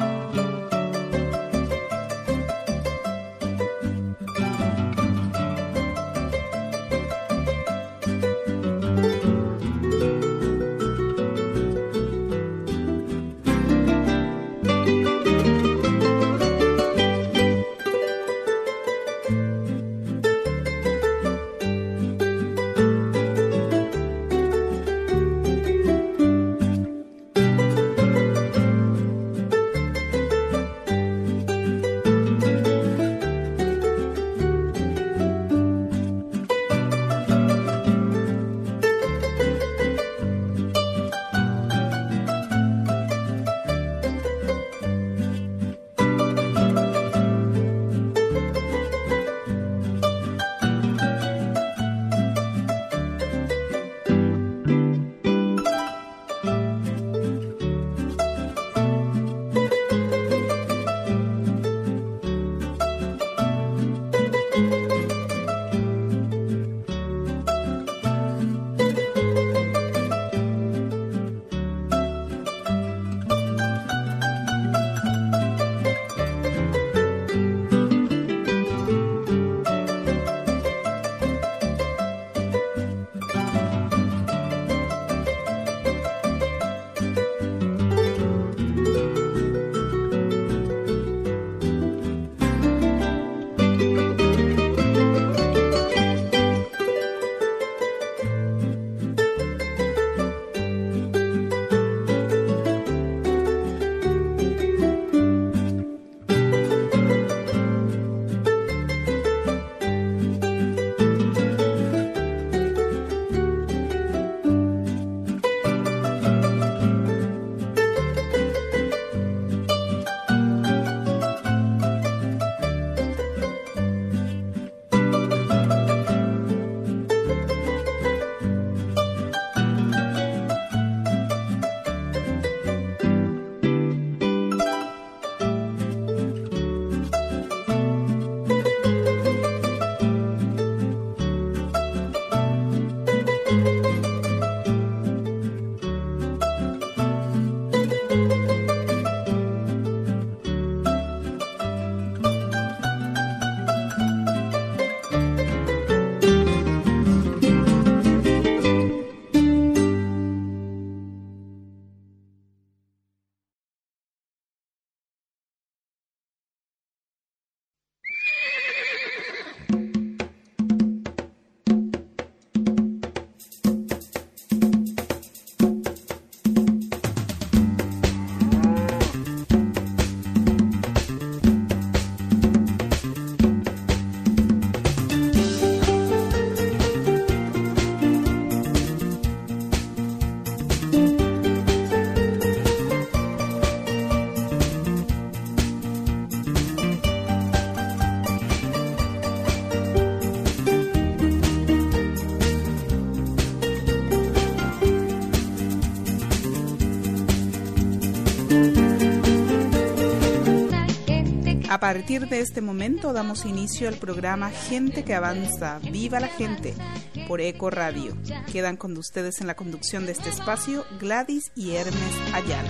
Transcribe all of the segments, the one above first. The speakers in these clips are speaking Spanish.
A partir de este momento damos inicio al programa Gente que Avanza, Viva la Gente, por Eco Radio. Quedan con ustedes en la conducción de este espacio Gladys y Hermes Ayala.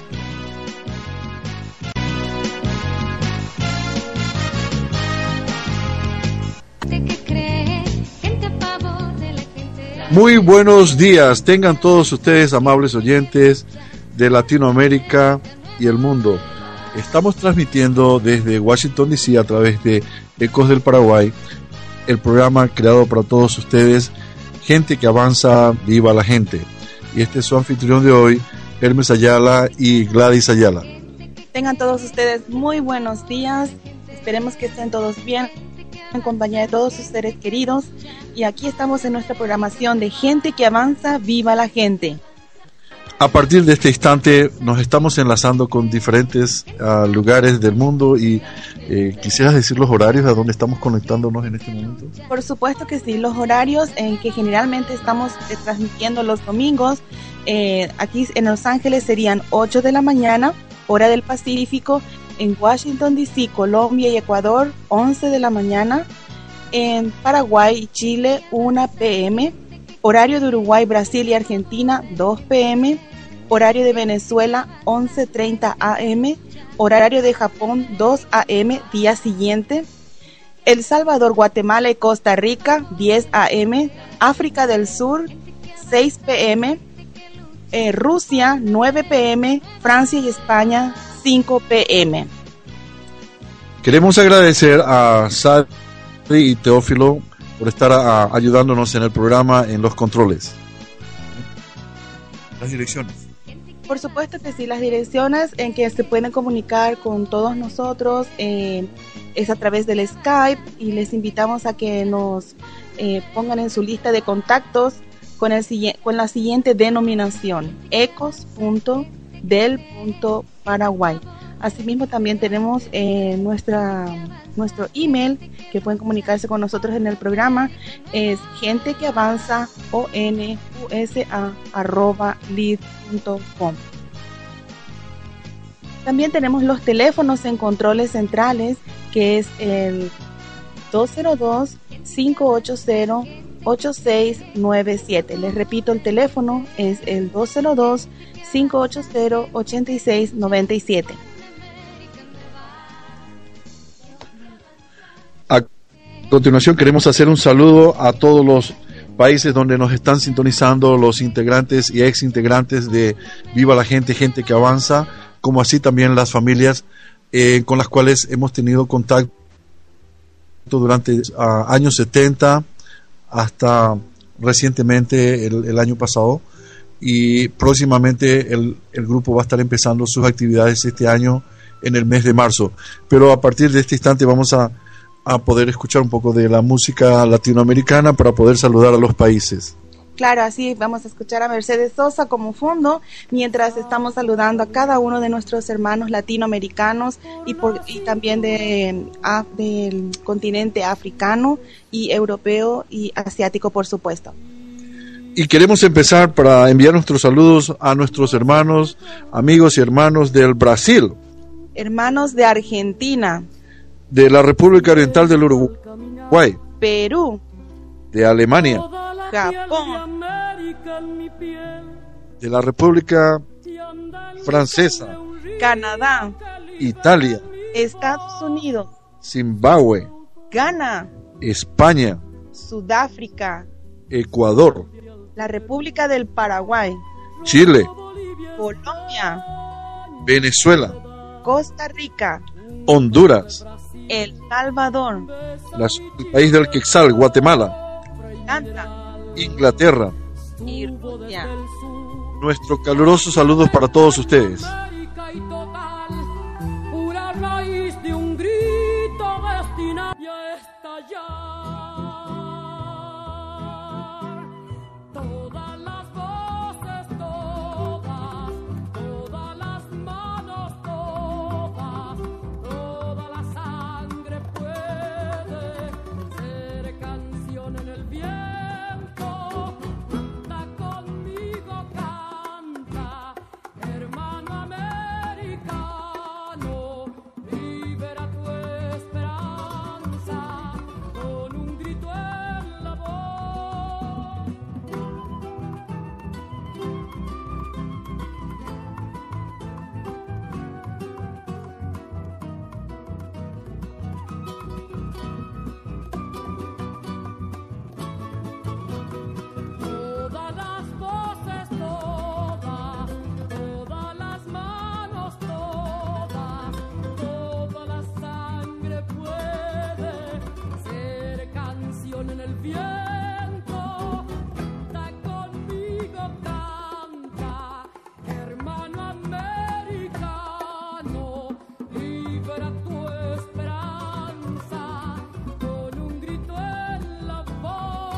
Muy buenos días, tengan todos ustedes, amables oyentes de Latinoamérica y el mundo. Estamos transmitiendo desde Washington DC a través de Ecos del Paraguay, el programa creado para todos ustedes, Gente que Avanza, Viva la Gente. Y este es su anfitrión de hoy, Hermes Ayala y Gladys Ayala. Tengan todos ustedes muy buenos días, esperemos que estén todos bien, en compañía de todos sus seres queridos. Y aquí estamos en nuestra programación de Gente que Avanza, Viva la Gente. A partir de este instante nos estamos enlazando con diferentes lugares del mundo y ¿quisieras decir los horarios a donde estamos conectándonos en este momento? Por supuesto que sí, los horarios en que generalmente estamos transmitiendo los domingos, aquí en Los Ángeles serían 8 de la mañana, hora del Pacífico, en Washington DC, Colombia y Ecuador, 11 de la mañana, en Paraguay y Chile, 1 p.m., horario de Uruguay, Brasil y Argentina, 2 p.m., horario de Venezuela 11:30 AM, horario de Japón 2 AM día siguiente. El Salvador, Guatemala y Costa Rica 10 AM, África del Sur 6 PM, Rusia 9 PM, Francia y España 5 PM. Queremos agradecer a Sadi y Teófilo por estar ayudándonos en el programa, en los controles. Las direcciones. Por supuesto que sí, las direcciones en que se pueden comunicar con todos nosotros es a través del Skype, y les invitamos a que nos pongan en su lista de contactos con la siguiente denominación: ecos.del.paraguay. Asimismo, también tenemos nuestro email que pueden comunicarse con nosotros en el programa, es gentequeavanza@lid.com. También tenemos los teléfonos en controles centrales, que es el 202-580-8697. Les repito, el teléfono es el 202-580-8697. A continuación queremos hacer un saludo a todos los países donde nos están sintonizando, los integrantes y ex integrantes de Viva la Gente, Gente que Avanza, como así también las familias con las cuales hemos tenido contacto durante años 70 hasta recientemente el año pasado, y próximamente el grupo va a estar empezando sus actividades este año en el mes de marzo, pero a partir de este instante vamos a poder escuchar un poco de la música latinoamericana para poder saludar a los países. Claro, así vamos a escuchar a Mercedes Sosa como fondo, mientras estamos saludando a cada uno de nuestros hermanos latinoamericanos y también del continente africano y europeo y asiático, por supuesto. Y queremos empezar para enviar nuestros saludos a nuestros hermanos, amigos y hermanos del Brasil, hermanos de Argentina, de la República Oriental del Uruguay, Perú, de Alemania, Japón, de la República Francesa, Canadá, Italia, Estados Unidos, Zimbabue, Ghana, España, Sudáfrica, Ecuador, la República del Paraguay, Chile, Colombia, Venezuela, Costa Rica, Honduras, El Salvador, el país del Quetzal, Guatemala, Irlanda, Inglaterra y Rusia. Nuestros calurosos saludos para todos ustedes. Pura raíz de un grito destinado a estallar. Todas las voces, todas las manos, toda la sangre puede ser canción en el viento. Canta conmigo, canta, hermano americano, libera tu esperanza con un grito en la voz. Todas las voces, todas las manos, toda la sangre puede ser canción en el viento. Canta conmigo, canta, hermano americano, libera tu esperanza con un grito en la voz.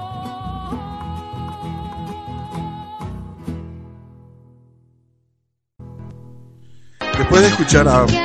Después de escuchar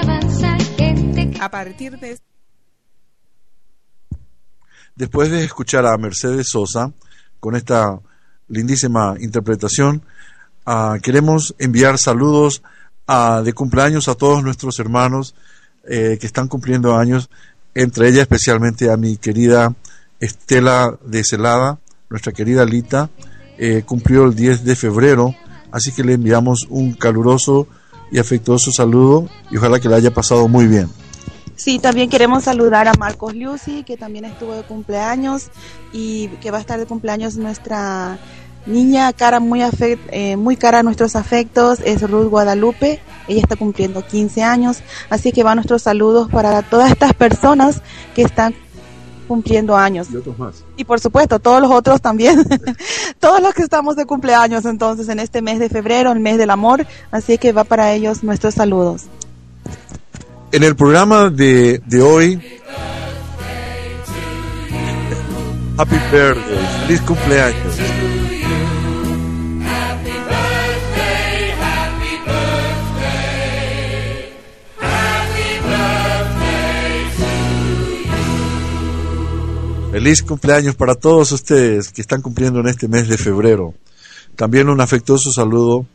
a Mercedes Sosa con esta lindísima interpretación, queremos enviar saludos de cumpleaños a todos nuestros hermanos que están cumpliendo años, entre ellas especialmente a mi querida Estela de Celada, nuestra querida Lita, cumplió el 10 de febrero Así que le enviamos un caluroso y afectuoso saludo y ojalá que le haya pasado muy bien. Sí, también queremos saludar a Marcos Liuzzi, que también estuvo de cumpleaños y que va a estar de cumpleaños nuestra niña cara muy cara a nuestros afectos, es Ruth Guadalupe. Ella está cumpliendo 15 años, así que van nuestros saludos para todas estas personas que están cumpliendo años. Y otros más. Y por supuesto, todos los otros también. Todos los que estamos de cumpleaños entonces en este mes de febrero, el mes del amor, así que va para ellos nuestros saludos. En el programa de hoy, Happy Birthday, feliz cumpleaños. Feliz cumpleaños para todos ustedes que están cumpliendo en este mes de febrero. También un afectuoso saludo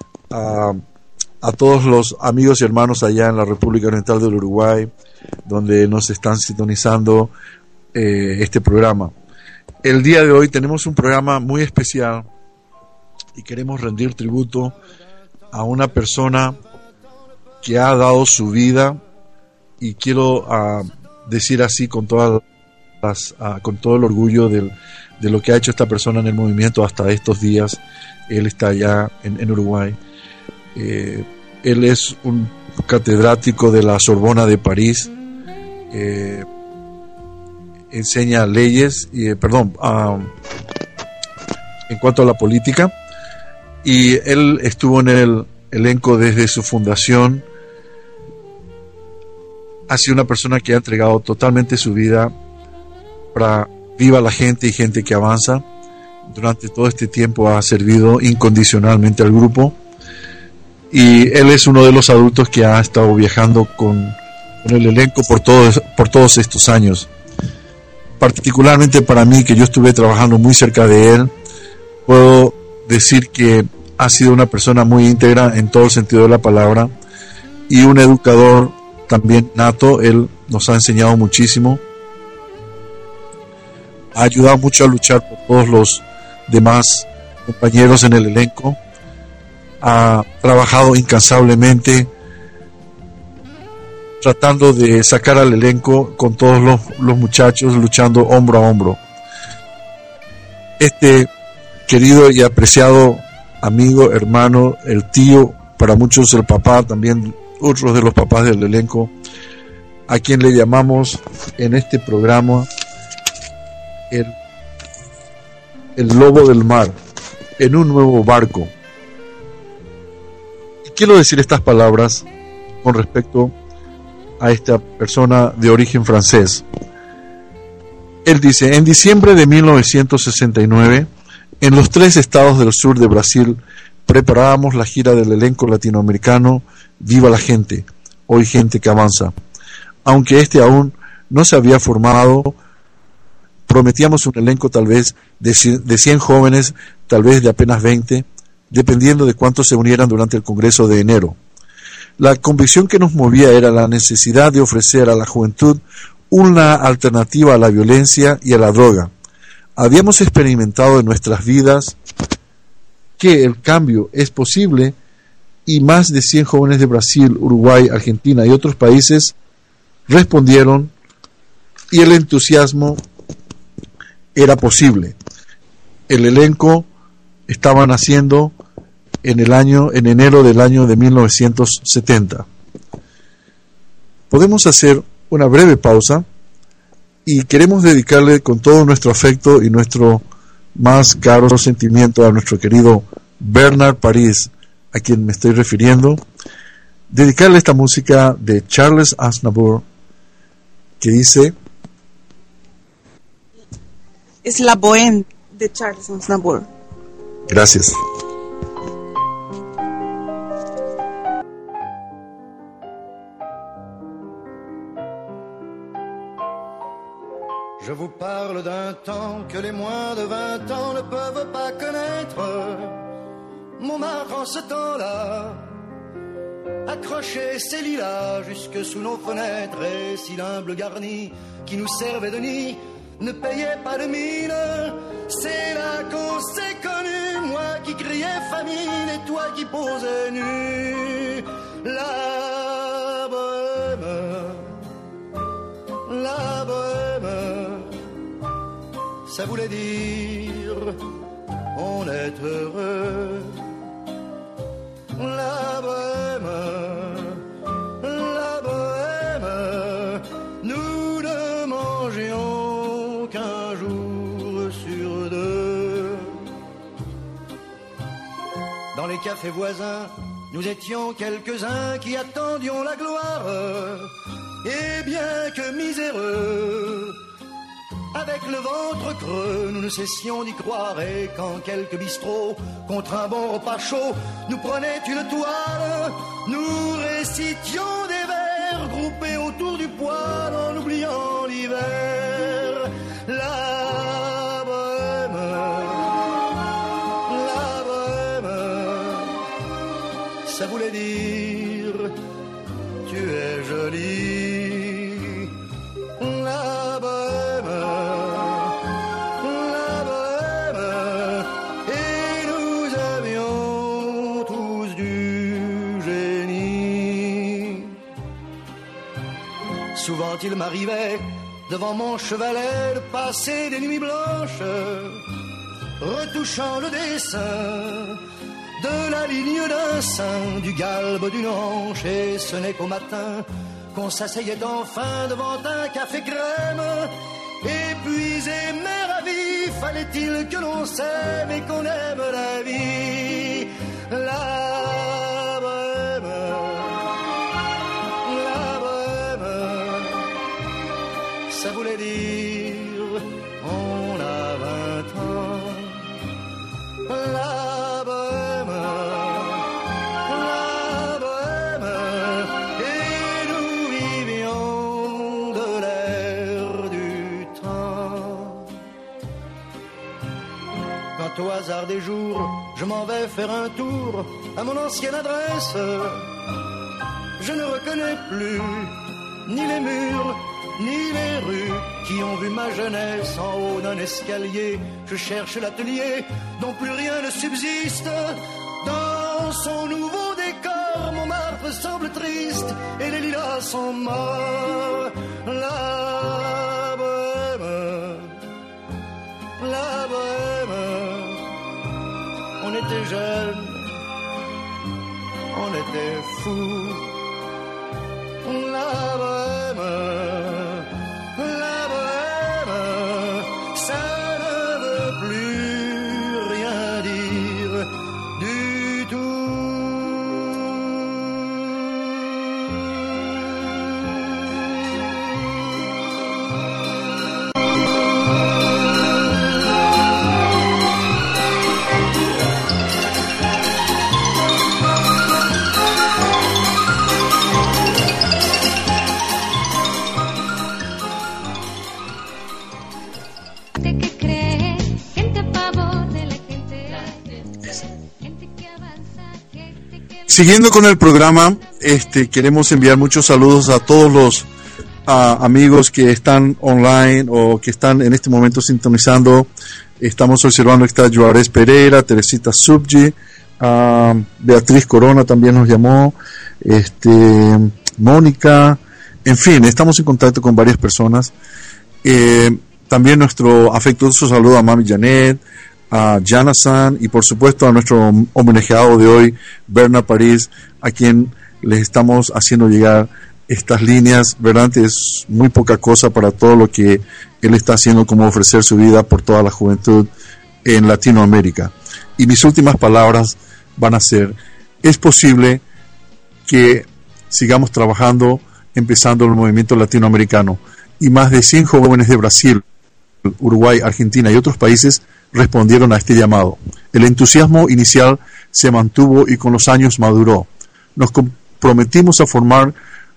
a todos los amigos y hermanos allá en la República Oriental del Uruguay, donde nos están sintonizando este programa. El día de hoy tenemos un programa muy especial y queremos rendir tributo a una persona que ha dado su vida, y quiero decir así con todo el orgullo de lo que ha hecho esta persona en el movimiento hasta estos días. Él está allá en Uruguay. Él es un catedrático de la Sorbona de París. Enseña leyes, en cuanto a la política, y él estuvo en el elenco desde su fundación. Ha sido una persona que ha entregado totalmente su vida para Viva la Gente y Gente que Avanza. Durante todo este tiempo ha servido incondicionalmente al grupo, y él es uno de los adultos que ha estado viajando con el elenco por todos estos años. Particularmente para mí, que yo estuve trabajando muy cerca de él, puedo decir que ha sido una persona muy íntegra en todo el sentido de la palabra, y un educador también nato. Él nos ha enseñado muchísimo, ha ayudado mucho a luchar por todos los demás compañeros en el elenco, ha trabajado incansablemente tratando de sacar al elenco con todos los muchachos, luchando hombro a hombro. Este querido y apreciado amigo, hermano, el tío, para muchos el papá, también otros de los papás del elenco, a quien le llamamos en este programa el lobo del mar, en un nuevo barco. Y quiero decir estas palabras con respecto a esta persona de origen francés. Él dice: en diciembre de 1969, en los 3 estados del sur de Brasil, preparábamos la gira del elenco latinoamericano Viva la Gente, hoy Gente que Avanza. Aunque este aún no se había formado, prometíamos un elenco tal vez de 100 jóvenes, tal vez de apenas 20, dependiendo de cuántos se unieran durante el Congreso de enero. La convicción que nos movía era la necesidad de ofrecer a la juventud una alternativa a la violencia y a la droga. Habíamos experimentado en nuestras vidas que el cambio es posible, y más de 100 jóvenes de Brasil, Uruguay, Argentina y otros países respondieron, y el entusiasmo era posible. El elenco estaba naciendo en enero del año de 1970. Podemos hacer una breve pausa y queremos dedicarle con todo nuestro afecto y nuestro más caro sentimiento a nuestro querido Bernard París, a quien me estoy refiriendo, dedicarle esta música de Charles Aznavour, que dice: es la Bohème de Charles Aznavour. Gracias. Je vous parle d'un temps que les moins de 20 ans ne peuvent pas connaître. Montmartre en ce temps-là accrochait ses lilas jusque sous nos fenêtres, et si l'humble garni qui nous servait de nid ne payait pas de mine, c'est là qu'on s'est connu, moi qui criais famine et toi qui posais nu. La bohème, ça voulait dire on est heureux. La bohème, nous ne mangions qu'un jour sur deux. Dans les cafés voisins, nous étions quelques-uns qui attendions la gloire. Et bien que miséreux, avec le ventre creux, nous ne cessions d'y croire. Et quand quelques bistrots, contre un bon repas chaud, nous prenaient une toile, nous récitions des vers groupés autour du poêle en oubliant l'hiver. La bohème, ça voulait dire tu es jolie. La bohème, et nous avions tous du génie. Souvent il m'arrivait devant mon chevalet de passer des nuits blanches, retouchant le dessin de la ligne d'un sein, du galbe d'une hanche, et ce n'est qu'au matin qu'on s'asseyait enfin devant un café crème. Épuisé mais ravi, fallait-il que l'on s'aime et qu'on aime la vie. La bohème, ça voulait dire on a 20 ans. La bohème, et nous vivions de l'air du temps. Quand au hasard des jours, je m'en vais faire un tour à mon ancienne adresse, je ne reconnais plus ni les murs, ni les rues qui ont vu ma jeunesse en haut d'un escalier. Je cherche l'atelier dont plus rien ne subsiste. Dans son nouveau décor, Montmartre semble triste et les lilas sont morts. La bohème, on était jeunes, on était fous. La bohème, ça ne veut plus rien dire du tout. Siguiendo con el programa, queremos enviar muchos saludos a todos los amigos que están online o que están en este momento sintonizando. Estamos observando que está Juárez Pereira, Teresita Subji, Beatriz Corona también nos llamó, Mónica, en fin, estamos en contacto con varias personas. También nuestro afectuoso saludo a Mami Janet, a Jana-san y por supuesto a nuestro homenajeado de hoy, Bernard París, a quien les estamos haciendo llegar estas líneas. ¿Verdad? Es muy poca cosa para todo lo que él está haciendo, como ofrecer su vida por toda la juventud en Latinoamérica. Y mis últimas palabras van a ser: es posible que sigamos trabajando, empezando el movimiento latinoamericano, y más de 100 jóvenes de Brasil, Uruguay, Argentina y otros países respondieron a este llamado. El entusiasmo inicial se mantuvo y con los años maduró. Nos comprometimos a formarlos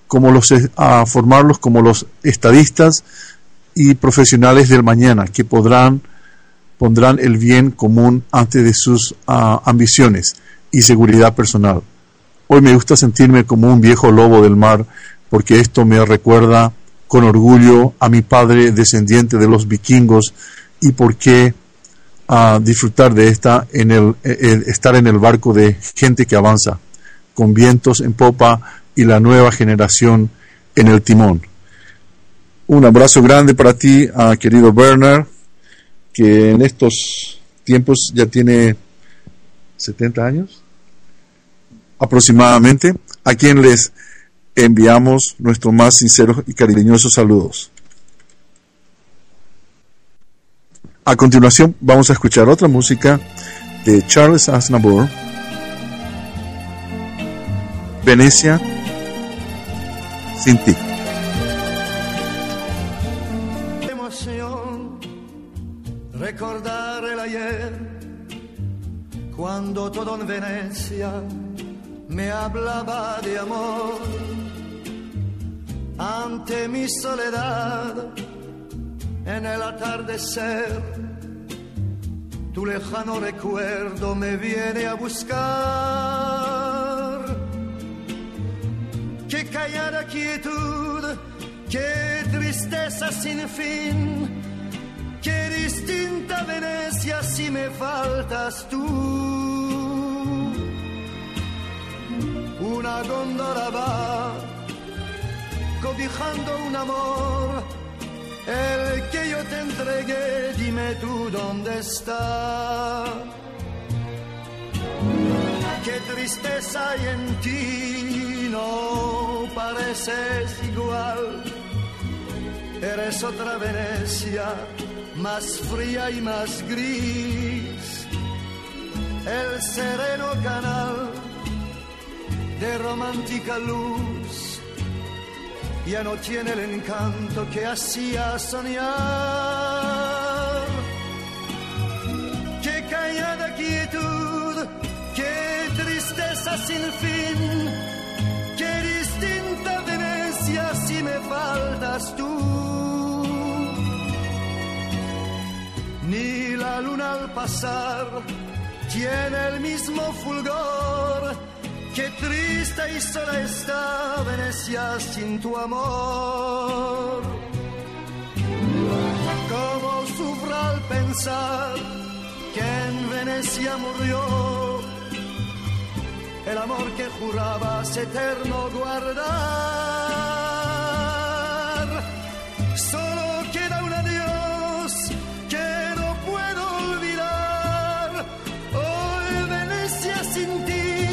como los estadistas y profesionales del mañana, que pondrán el bien común antes de sus ambiciones y seguridad personal. Hoy me gusta sentirme como un viejo lobo del mar, porque esto me recuerda con orgullo a mi padre, descendiente de los vikingos, y porque a disfrutar de estar en el barco de gente que avanza, con vientos en popa y la nueva generación en el timón. Un abrazo grande para ti, querido Bernard, que en estos tiempos ya tiene 70 años aproximadamente, a quien les enviamos nuestros más sinceros y cariñosos saludos. A continuación vamos a escuchar otra música de Charles Aznavour, Venecia sin ti. Emoción, recordar el ayer, cuando todo en Venecia me hablaba de amor. Ante mi soledad, en el atardecer, tu lejano recuerdo me viene a buscar. Qué callada quietud, qué tristeza sin fin, qué distinta Venecia si me faltas tú. Una góndola va cobijando un amor, el que yo te entregué, dime tú dónde está. Qué tristeza hay en ti, no pareces igual. Eres otra Venecia, más fría y más gris. El sereno canal de romántica luz ya no tiene el encanto que hacía soñar. Qué callada quietud, qué tristeza sin fin, qué distinta Venecia si me faltas tú. Ni la luna al pasar tiene el mismo fulgor. Qué triste y sola está Venecia sin tu amor. Cómo sufro al pensar que en Venecia murió el amor que jurabas eterno guardar. Solo queda un adiós que no puedo olvidar. Hoy Venecia sin ti,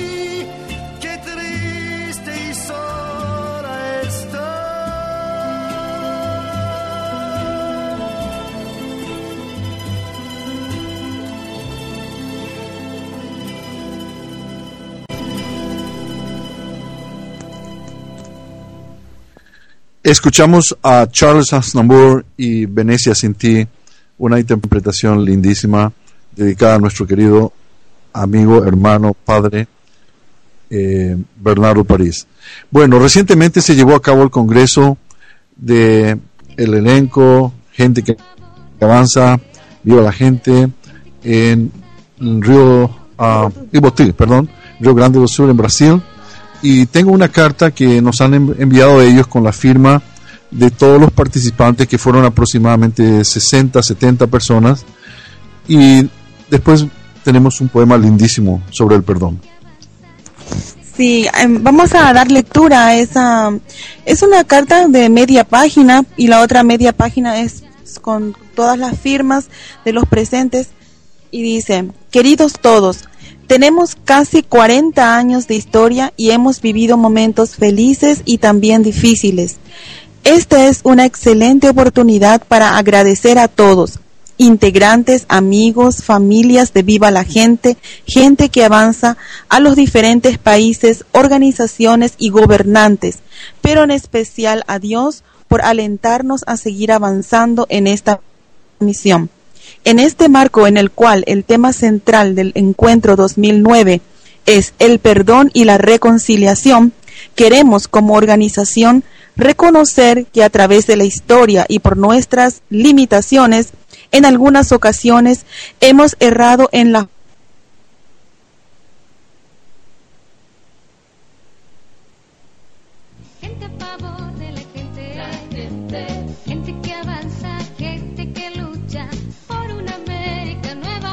escuchamos a Charles Aznavour y Venecia sin ti, una interpretación lindísima dedicada a nuestro querido amigo, hermano, padre Bernardo París. Bueno, recientemente se llevó a cabo el congreso de el elenco Gente que Avanza, Viva la Gente, en Río Grande do Sul, en Brasil. Y tengo una carta que nos han enviado ellos con la firma de todos los participantes, que fueron aproximadamente 60, 70 personas. Y después tenemos un poema lindísimo sobre el perdón. Sí, vamos a dar lectura a esa. Es una carta de media página y la otra media página es con todas las firmas de los presentes y dice: queridos todos, tenemos casi 40 años de historia y hemos vivido momentos felices y también difíciles. Esta es una excelente oportunidad para agradecer a todos, integrantes, amigos, familias de Viva la Gente, Gente que Avanza, a los diferentes países, organizaciones y gobernantes, pero en especial a Dios por alentarnos a seguir avanzando en esta misión. En este marco en el cual el tema central del encuentro 2009 es el perdón y la reconciliación, queremos como organización reconocer que a través de la historia y por nuestras limitaciones, en algunas ocasiones hemos errado en la gente a favor de la gente que avanza, gente que lucha por una América nueva.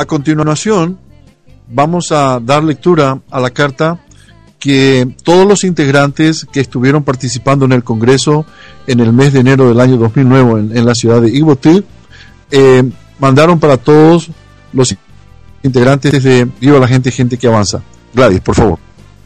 A continuación, vamos a dar lectura a la carta que todos los integrantes que estuvieron participando en el Congreso en el mes de enero del año 2009 en la ciudad de Iguatí, mandaron para todos los integrantes de Viva la Gente, Gente que Avanza. Gladys, por favor.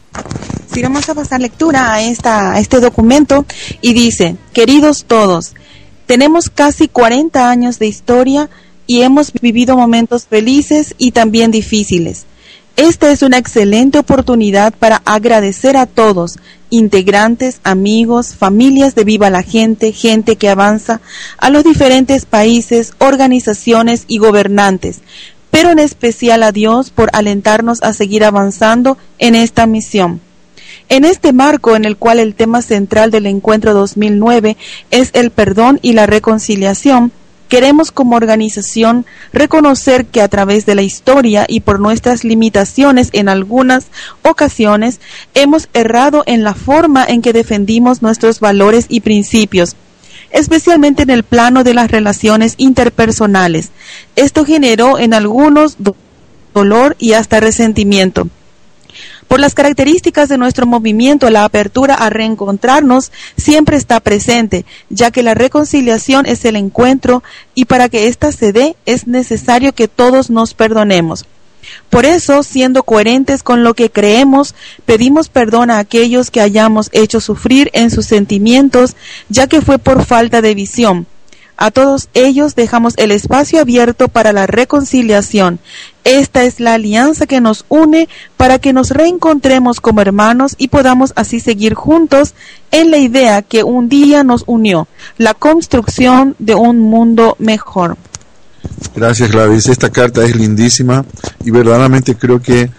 Sí, vamos a pasar lectura a este documento y dice: queridos todos, tenemos casi 40 años de historia y hemos vivido momentos felices y también difíciles. Esta es una excelente oportunidad para agradecer a todos, integrantes, amigos, familias de Viva la Gente, Gente que Avanza, a los diferentes países, organizaciones y gobernantes, pero en especial a Dios por alentarnos a seguir avanzando en esta misión. En este marco en el cual el tema central del encuentro 2009 es el perdón y la reconciliación, queremos como organización reconocer que a través de la historia y por nuestras limitaciones en algunas ocasiones hemos errado en la forma en que defendimos nuestros valores y principios, especialmente en el plano de las relaciones interpersonales. Esto generó en algunos dolor y hasta resentimiento. Por las características de nuestro movimiento, la apertura a reencontrarnos siempre está presente, ya que la reconciliación es el encuentro y para que ésta se dé es necesario que todos nos perdonemos. Por eso, siendo coherentes con lo que creemos, pedimos perdón a aquellos que hayamos hecho sufrir en sus sentimientos, ya que fue por falta de visión. A todos ellos dejamos el espacio abierto para la reconciliación. Esta es la alianza que nos une para que nos reencontremos como hermanos y podamos así seguir juntos en la idea que un día nos unió, la construcción de un mundo mejor. Gracias, Gladys. Esta carta es lindísima y verdaderamente creo que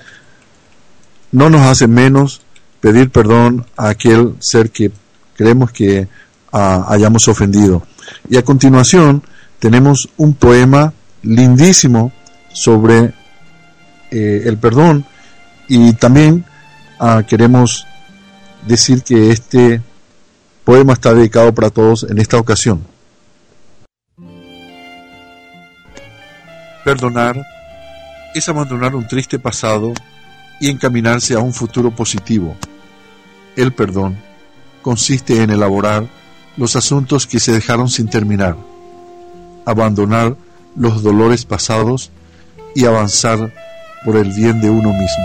no nos hace menos pedir perdón a aquel ser que creemos que hayamos ofendido. Y a continuación tenemos un poema lindísimo sobre el perdón y también queremos decir que este poema está dedicado para todos en esta ocasión. Perdonar es abandonar un triste pasado y encaminarse a un futuro positivo. El perdón consiste en elaborar los asuntos que se dejaron sin terminar, abandonar los dolores pasados y avanzar por el bien de uno mismo.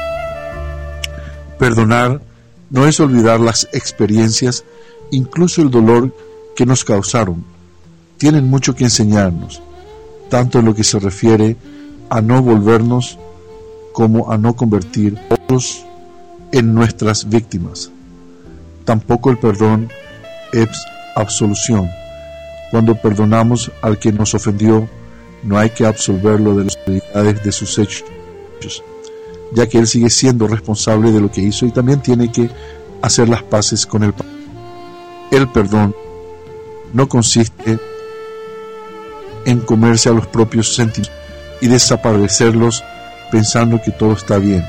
Perdonar no es olvidar las experiencias, incluso el dolor que nos causaron. Tienen mucho que enseñarnos, tanto en lo que se refiere a no volvernos como a no convertir a otros en nuestras víctimas. Tampoco el perdón es absolución. Cuando perdonamos al que nos ofendió, no hay que absolverlo de las responsabilidades de sus hechos, ya que él sigue siendo responsable de lo que hizo y también tiene que hacer las paces con el pasado. El perdón no consiste en comerse a los propios sentimientos y desaparecerlos pensando que todo está bien,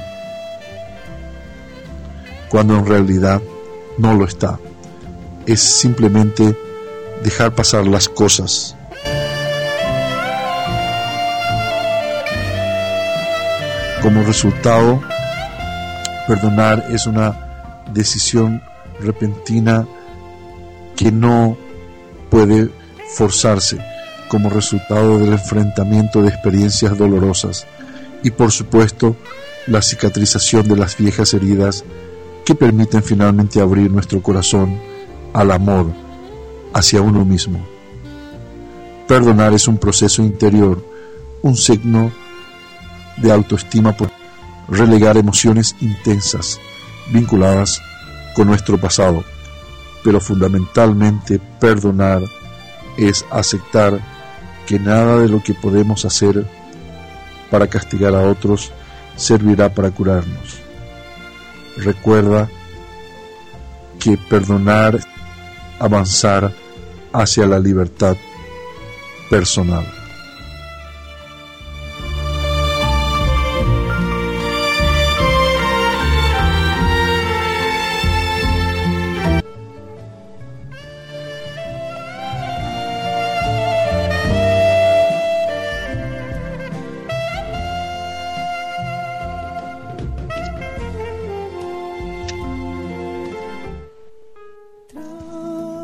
cuando en realidad no lo está. Es simplemente dejar pasar las cosas. Como resultado, perdonar es una decisión repentina que no puede forzarse como resultado del enfrentamiento de experiencias dolorosas y, por supuesto, la cicatrización de las viejas heridas que permiten finalmente abrir nuestro corazón al amor hacia uno mismo. Perdonar es un proceso interior, un signo de autoestima por relegar emociones intensas vinculadas con nuestro pasado, pero fundamentalmente perdonar es aceptar que nada de lo que podemos hacer para castigar a otros servirá para curarnos. Recuerda que perdonar es avanzar hacia la libertad personal.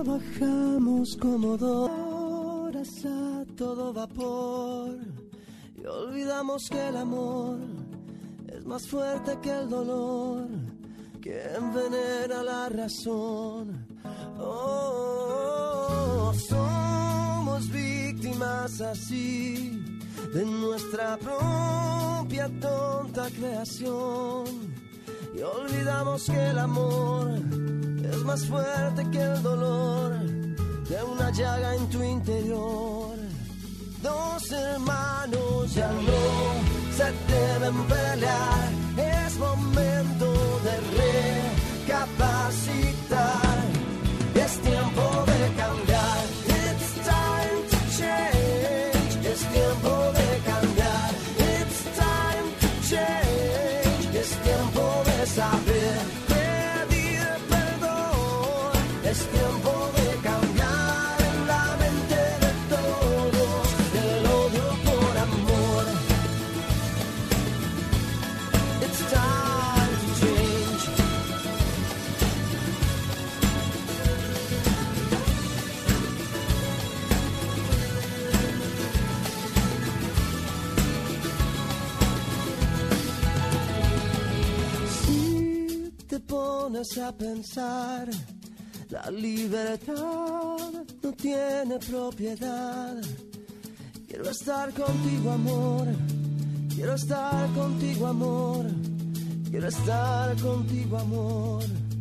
Trabajamos como 2 horas a todo vapor y olvidamos que el amor es más fuerte que el dolor, que envenena la razón. Oh, somos víctimas así de nuestra propia tonta creación y olvidamos que el amor es más fuerte que el dolor de una llaga en tu interior. 2 hermanos ya no se deben pelear, es momento de recapacitar, es tiempo de cambiar. It's time to change, es tiempo de cambiar. It's time to change, es tiempo de saber pedir perdón, es tiempo de cambiar en la mente de todos el odio por amor. It's time to change. Si te pones a pensar, la libertad no tiene propiedad. Quiero estar contigo, amor. Quiero estar contigo, amor. Quiero estar contigo, amor.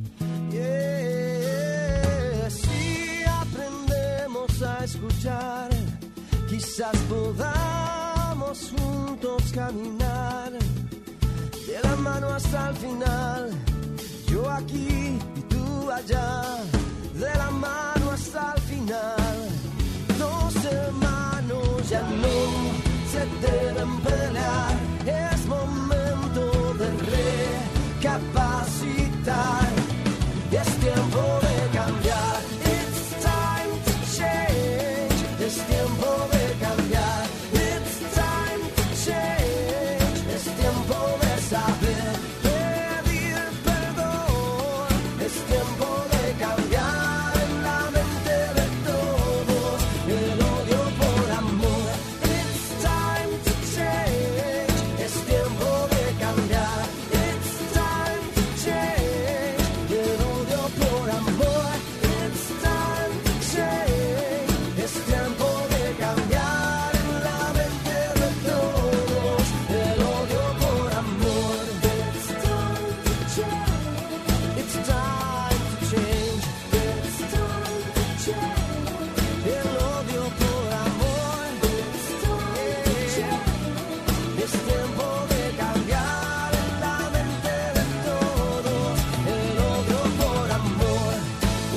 Yeah. Si aprendemos a escuchar, quizás podamos juntos caminar de la mano hasta el final. Yo aquí y tú allá, de la mano hasta el final. 2 hermanos ya no se deben pelear, es momento de recapacitar, es tiempo de cambiar. It's time to change, es tiempo de cambiar. It's time to change, es tiempo de saber pedir perdón, es tiempo de cambiar en la mente de todos el odio por amor. It's time to change, es tiempo de cambiar. It's time to change, el odio por amor. It's time to change, es tiempo de cambiar en la mente de todos el odio por amor. It's time to change, it's time to change, it's time to change, el odio por amor. It's time to change, es tiempo de cambiar en la mente de todos el odio por amor. Oh,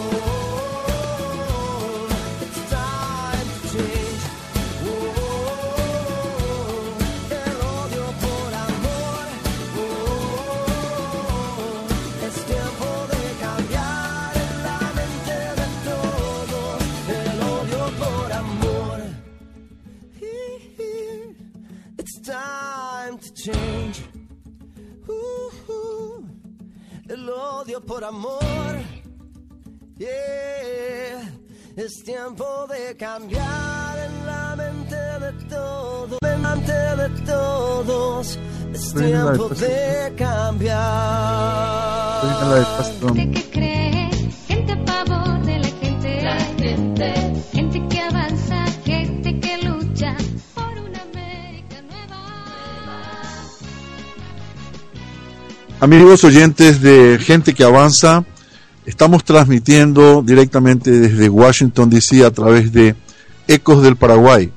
it's time to change. Oh, el odio por amor. Oh, es tiempo de cambiar en la mente de todos el odio por amor. It's time to change. El odio por amor. Yeah. Es tiempo de cambiar en la mente de todos. En la mente de todos. Es tiempo de cambiar. Gente que cree, gente a favor de la gente. Gente que avanza, gente que lucha por una América nueva. Amigos oyentes de Gente que Avanza, estamos transmitiendo directamente desde Washington, D.C. a través de Ecos del Paraguay.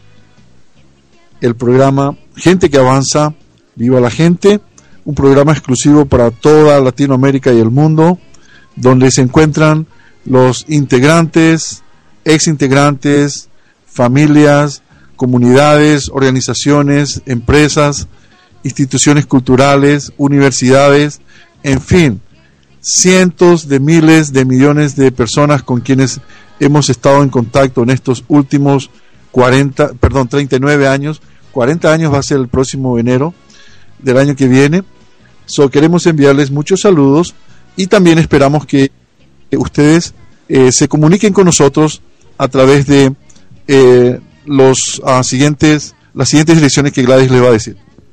El programa Gente que Avanza, Viva la Gente, un programa exclusivo para toda Latinoamérica y el mundo, donde se encuentran los integrantes, exintegrantes, familias, comunidades, organizaciones, empresas, instituciones culturales, universidades, en fin, cientos de miles de millones de personas con quienes hemos estado en contacto en estos últimos 39 años. 40 años va a ser el próximo enero del año que viene. Queremos enviarles muchos saludos y también esperamos que ustedes se comuniquen con nosotros a través de las siguientes direcciones que Gladys les va a decir.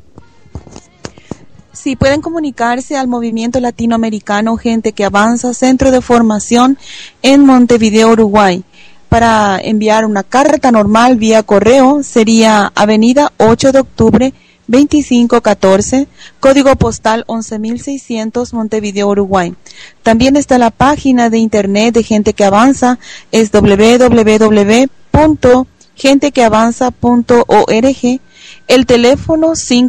Sí, pueden comunicarse al Movimiento Latinoamericano Gente que Avanza, Centro de Formación en Montevideo, Uruguay. Para enviar una carta normal vía correo sería Avenida 8 de Octubre 2514, código postal 11.600, Montevideo, Uruguay. También está la página de internet de Gente que Avanza, es www.gentequeavanza.org. El teléfono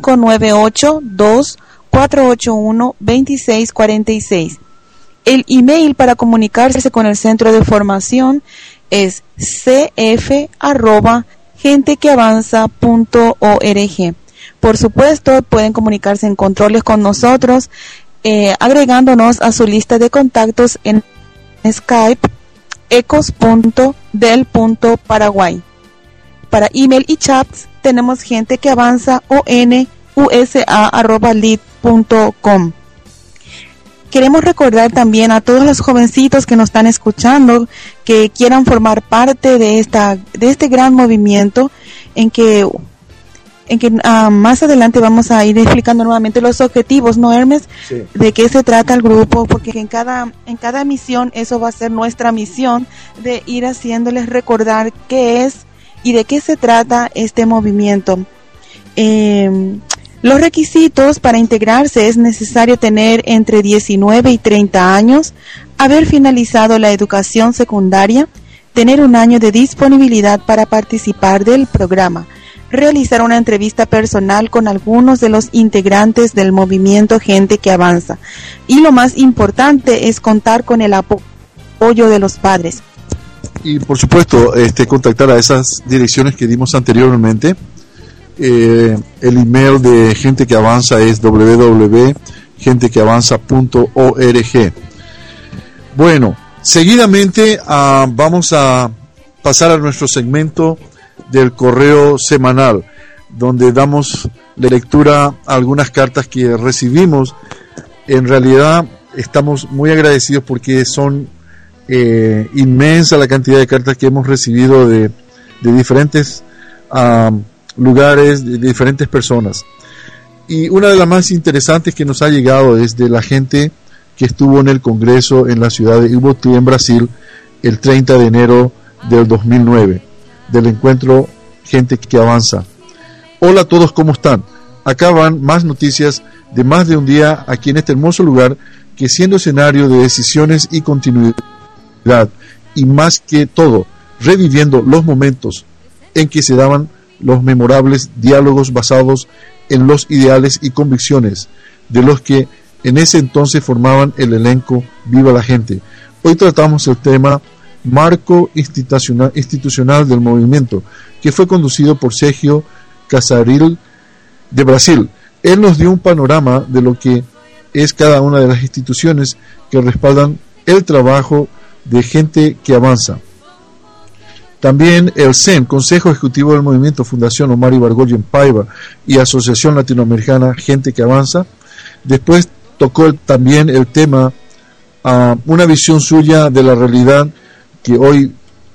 598-2481-2646. El email para comunicarse con el centro de formación es cf@gentequeavanza.org. Por supuesto, pueden comunicarse en controles con nosotros, agregándonos a su lista de contactos en Skype, ecos.del.paraguay. Para email y chats, tenemos Gente que Avanza, onusa@lead.com. Queremos recordar también a todos los jovencitos que nos están escuchando que quieran formar parte de este gran movimiento en que más adelante vamos a ir explicando nuevamente los objetivos, ¿no, Hermes? Sí. De qué se trata el grupo, porque en cada misión eso va a ser nuestra misión de ir haciéndoles recordar qué es y de qué se trata este movimiento. Los requisitos para integrarse: es necesario tener entre 19 y 30 años, haber finalizado la educación secundaria, tener un año de disponibilidad para participar del programa, realizar una entrevista personal con algunos de los integrantes del movimiento Gente que Avanza, y lo más importante es contar con el apoyo de los padres. Y por supuesto, contactar a esas direcciones que dimos anteriormente. El email de Gente que Avanza es www.gentequeavanza.org. Bueno, seguidamente vamos a pasar a nuestro segmento del correo semanal, donde damos lectura a algunas cartas que recibimos. En realidad estamos muy agradecidos porque son inmensa la cantidad de cartas que hemos recibido de diferentes lugares, de diferentes personas. Y una de las más interesantes que nos ha llegado es de la gente que estuvo en el Congreso en la ciudad de Uboti, en Brasil, el 30 de enero del 2009, del encuentro Gente que Avanza. Hola a todos, ¿cómo están? Acá van más noticias de más de un día aquí en este hermoso lugar, que siendo escenario de decisiones y continuidad, y más que todo, reviviendo los momentos en que se daban los memorables diálogos basados en los ideales y convicciones de los que en ese entonces formaban el elenco Viva la Gente. Hoy tratamos el tema Marco institucional del movimiento, que fue conducido por Sergio Casaril de Brasil. Él nos dio un panorama de lo que es cada una de las instituciones que respaldan el trabajo de Gente que Avanza. También el CEN, Consejo Ejecutivo del Movimiento, Fundación Omar Ibargoyen Paiva y Asociación Latinoamericana Gente que Avanza. Después tocó también el tema, una visión suya de la realidad que hoy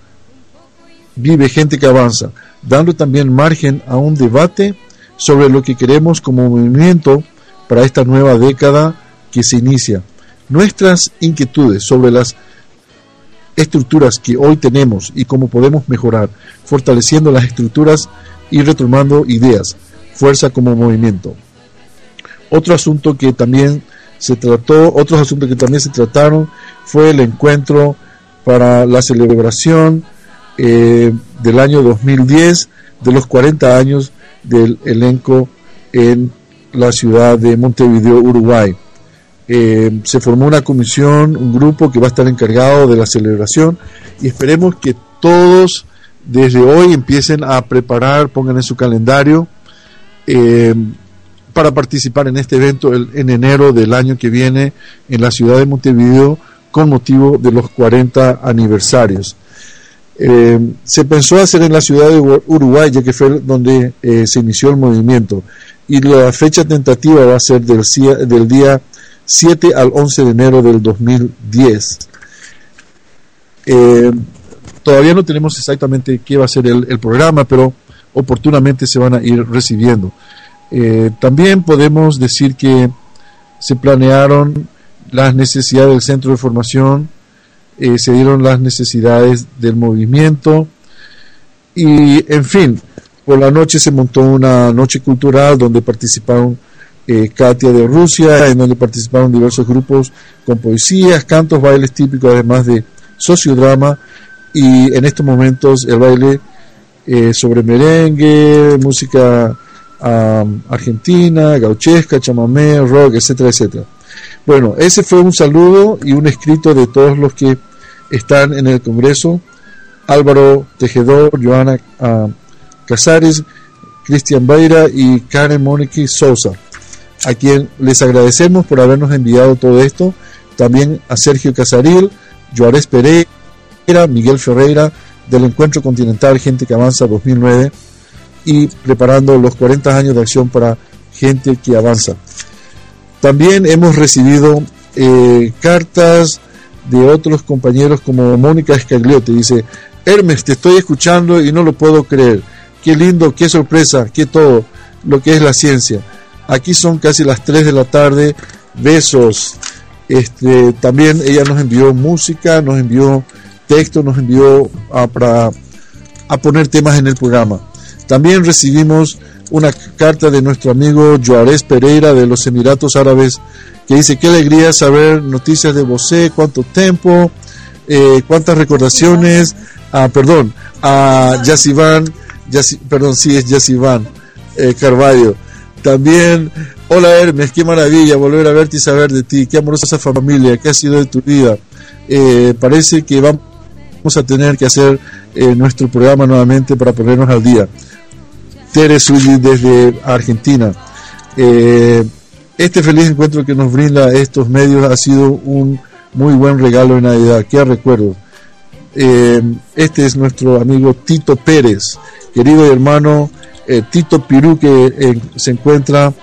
vive Gente que Avanza, dando también margen a un debate sobre lo que queremos como movimiento para esta nueva década que se inicia. Nuestras inquietudes sobre las estructuras que hoy tenemos y cómo podemos mejorar, fortaleciendo las estructuras y retomando ideas, fuerza como movimiento. Otros asuntos que también se trataron fue el encuentro para la celebración del año 2010 de los 40 años del elenco en la ciudad de Montevideo, Uruguay. Se formó una comisión, un grupo que va a estar encargado de la celebración, y esperemos que todos desde hoy empiecen a preparar, pongan en su calendario para participar en este evento en enero del año que viene en la ciudad de Montevideo con motivo de los 40 aniversarios. Se pensó hacer en la ciudad de Uruguay, ya que fue donde se inició el movimiento, y la fecha tentativa va a ser del día 7 al 11 de enero del 2010. Todavía no tenemos exactamente qué va a ser el programa, pero oportunamente se van a ir recibiendo. También podemos decir que se planearon las necesidades del centro de formación, se dieron las necesidades del movimiento y, en fin, por la noche se montó una noche cultural donde participaron Katia de Rusia, en donde participaron diversos grupos con poesías, cantos, bailes típicos, además de sociodrama, y en estos momentos el baile sobre merengue, música argentina, gauchesca, chamamé, rock, etcétera, etcétera. Bueno, ese fue un saludo y un escrito de todos los que están en el Congreso: Álvaro Tejedor, Joana Casares, Cristian Beira y Karen Mónica Sousa, a quien les agradecemos por habernos enviado todo esto. También a Sergio Casaril, Juárez Pereira, Miguel Ferreira, del Encuentro Continental Gente que Avanza 2009, y preparando los 40 años de acción para Gente que Avanza. También hemos recibido cartas de otros compañeros como Mónica Escagliotti. Dice: Hermes, te estoy escuchando y no lo puedo creer. Qué lindo, qué sorpresa, qué todo lo que es la ciencia. Aquí son casi las 3 de la tarde. Besos. También ella nos envió música, nos envió texto, nos envió para poner temas en el programa. También recibimos una carta de nuestro amigo Juárez Pereira de los Emiratos Árabes, que dice: qué alegría saber noticias de vosé, cuánto tiempo, cuántas recordaciones. A Yacivan, es Yacivan Carvalho. También: hola Hermes, qué maravilla volver a verte y saber de ti, qué amorosa familia, qué ha sido de tu vida. Parece que vamos a tener que hacer nuestro programa nuevamente para ponernos al día. Tere Sully desde Argentina. Este feliz encuentro que nos brinda estos medios ha sido un muy buen regalo de Navidad. Qué recuerdo. Este es nuestro amigo Tito Pérez, querido hermano Tito Pirú, que se encuentra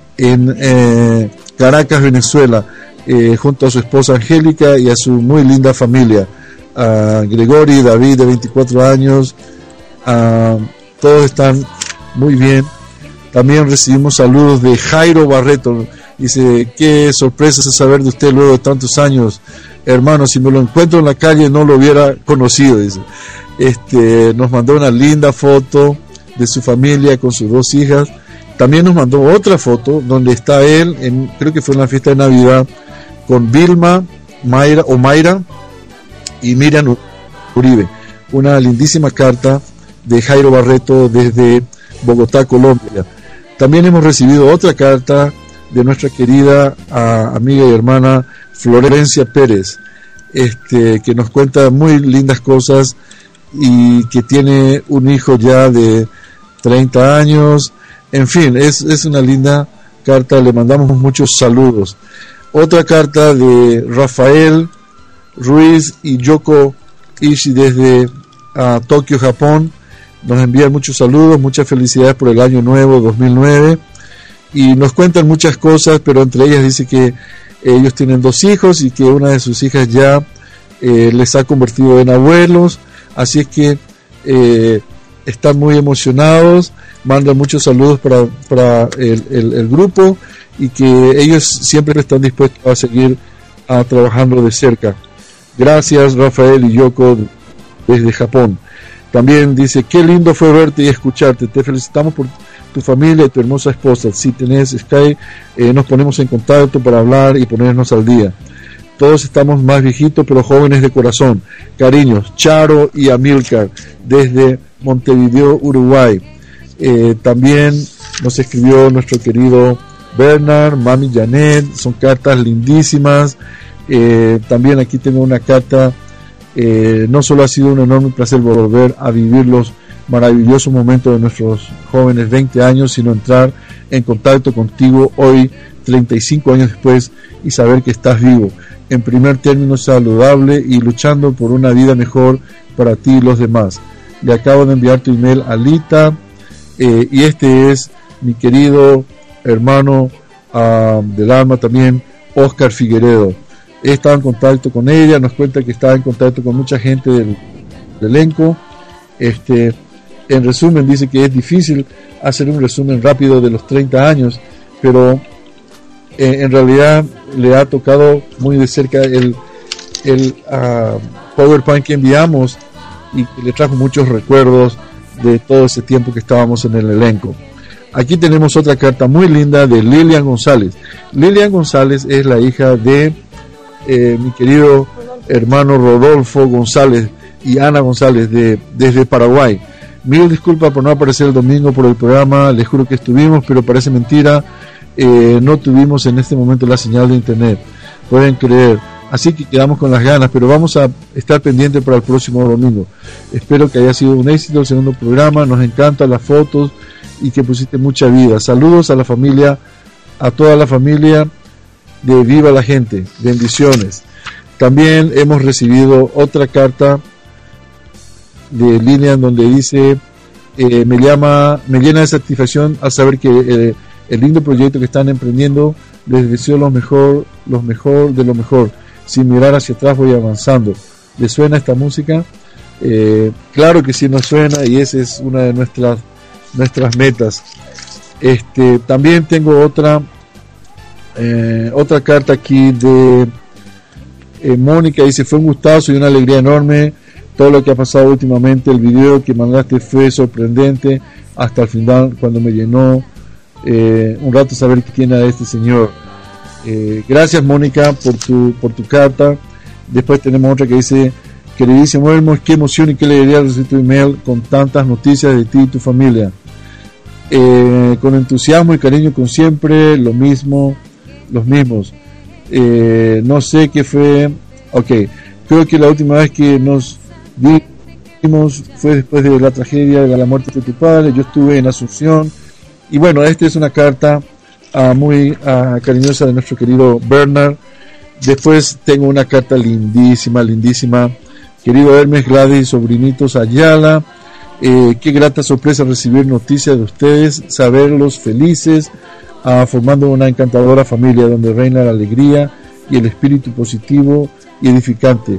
en Caracas, Venezuela, junto a su esposa Angélica y a su muy linda familia, a Gregory, David de 24 años, todos están muy bien. También recibimos saludos de Jairo Barreto. Dice: qué sorpresa saber de usted luego de tantos años, hermano, si me lo encuentro en la calle no lo hubiera conocido. Dice. Nos mandó una linda foto de su familia con sus 2 hijas. También nos mandó otra foto donde está él, creo que fue en la fiesta de Navidad, con Vilma, Mayra y Miriam Uribe. Una lindísima carta de Jairo Barreto desde Bogotá, Colombia. También hemos recibido otra carta de nuestra querida amiga y hermana Florencia Pérez, que nos cuenta muy lindas cosas y que tiene un hijo ya de 30 años. En fin, es una linda carta, le mandamos muchos saludos. Otra carta de Rafael Ruiz y Yoko Ishii desde Tokio, Japón. Nos envían muchos saludos, muchas felicidades por el año nuevo 2009, y nos cuentan muchas cosas, pero entre ellas dice que ellos tienen 2 hijos y que una de sus hijas ya les ha convertido en abuelos, así es que están muy emocionados, mandan muchos saludos para el grupo, y que ellos siempre están dispuestos a seguir trabajando de cerca. Gracias Rafael y Yoko desde Japón. También dice: qué lindo fue verte y escucharte, te felicitamos por tu familia y tu hermosa esposa. Si tenés Skype, nos ponemos en contacto para hablar y ponernos al día. Todos estamos más viejitos pero jóvenes de corazón. Cariños, Charo y Amilcar desde Montevideo, Uruguay. También nos escribió nuestro querido Bernard, Mami Janet. Son cartas lindísimas. También aquí tengo una carta. No solo ha sido un enorme placer volver a vivir los maravillosos momentos de nuestros jóvenes 20 años, sino entrar en contacto contigo hoy, 35 años después, y saber que estás vivo, en primer término saludable y luchando por una vida mejor para ti y los demás. Le acabo de enviar tu email a Lita, y este es mi querido hermano del alma también, Oscar Figueredo. he estado en contacto con ella, nos cuenta que estaba en contacto con mucha gente del elenco. En resumen, dice que es difícil hacer un resumen rápido de los 30 años, pero en realidad le ha tocado muy de cerca el PowerPoint que enviamos, y que le trajo muchos recuerdos de todo ese tiempo que estábamos en el elenco. Aquí tenemos otra carta muy linda de Lilian González. Lilian González es la hija de mi querido hermano Rodolfo González y Ana González desde Paraguay. Mil disculpas por no aparecer el domingo por el programa, les juro que estuvimos, pero parece mentira, no tuvimos en este momento la señal de internet, pueden creer. Así que quedamos con las ganas, pero vamos a estar pendientes para el próximo domingo. Espero que haya sido un éxito el segundo programa, nos encantan las fotos y que pusiste mucha vida. Saludos a la familia, a toda la familia de Viva la Gente, bendiciones. También hemos recibido otra carta de Lilian donde dice, me llena de satisfacción al saber que el lindo proyecto que están emprendiendo, les deseo lo mejor de lo mejor. Sin mirar hacia atrás voy avanzando. ¿Les suena esta música? Claro que sí nos suena, y esa es una de nuestras metas. También tengo otra carta aquí de Mónica. Dice, fue un gustazo y una alegría enorme todo lo que ha pasado últimamente. El video que mandaste fue sorprendente hasta el final, cuando me llenó un rato saber quién era este señor. Gracias, Mónica, por tu carta. Después tenemos otra que dice, queridísimo Hermos, qué emoción y qué alegría recibir tu email con tantas noticias de ti y tu familia. Con entusiasmo y cariño como siempre, los mismos. No sé qué fue. Ok, creo que la última vez que nos vimos fue después de la tragedia de la muerte de tu padre. Yo estuve en Asunción. Y bueno, esta es una carta muy cariñosa de nuestro querido Bernard. Después tengo una carta lindísima. Querido Hermes, Gladys, sobrinitos Ayala, qué grata sorpresa recibir noticias de ustedes, saberlos felices, formando una encantadora familia donde reina la alegría y el espíritu positivo y edificante.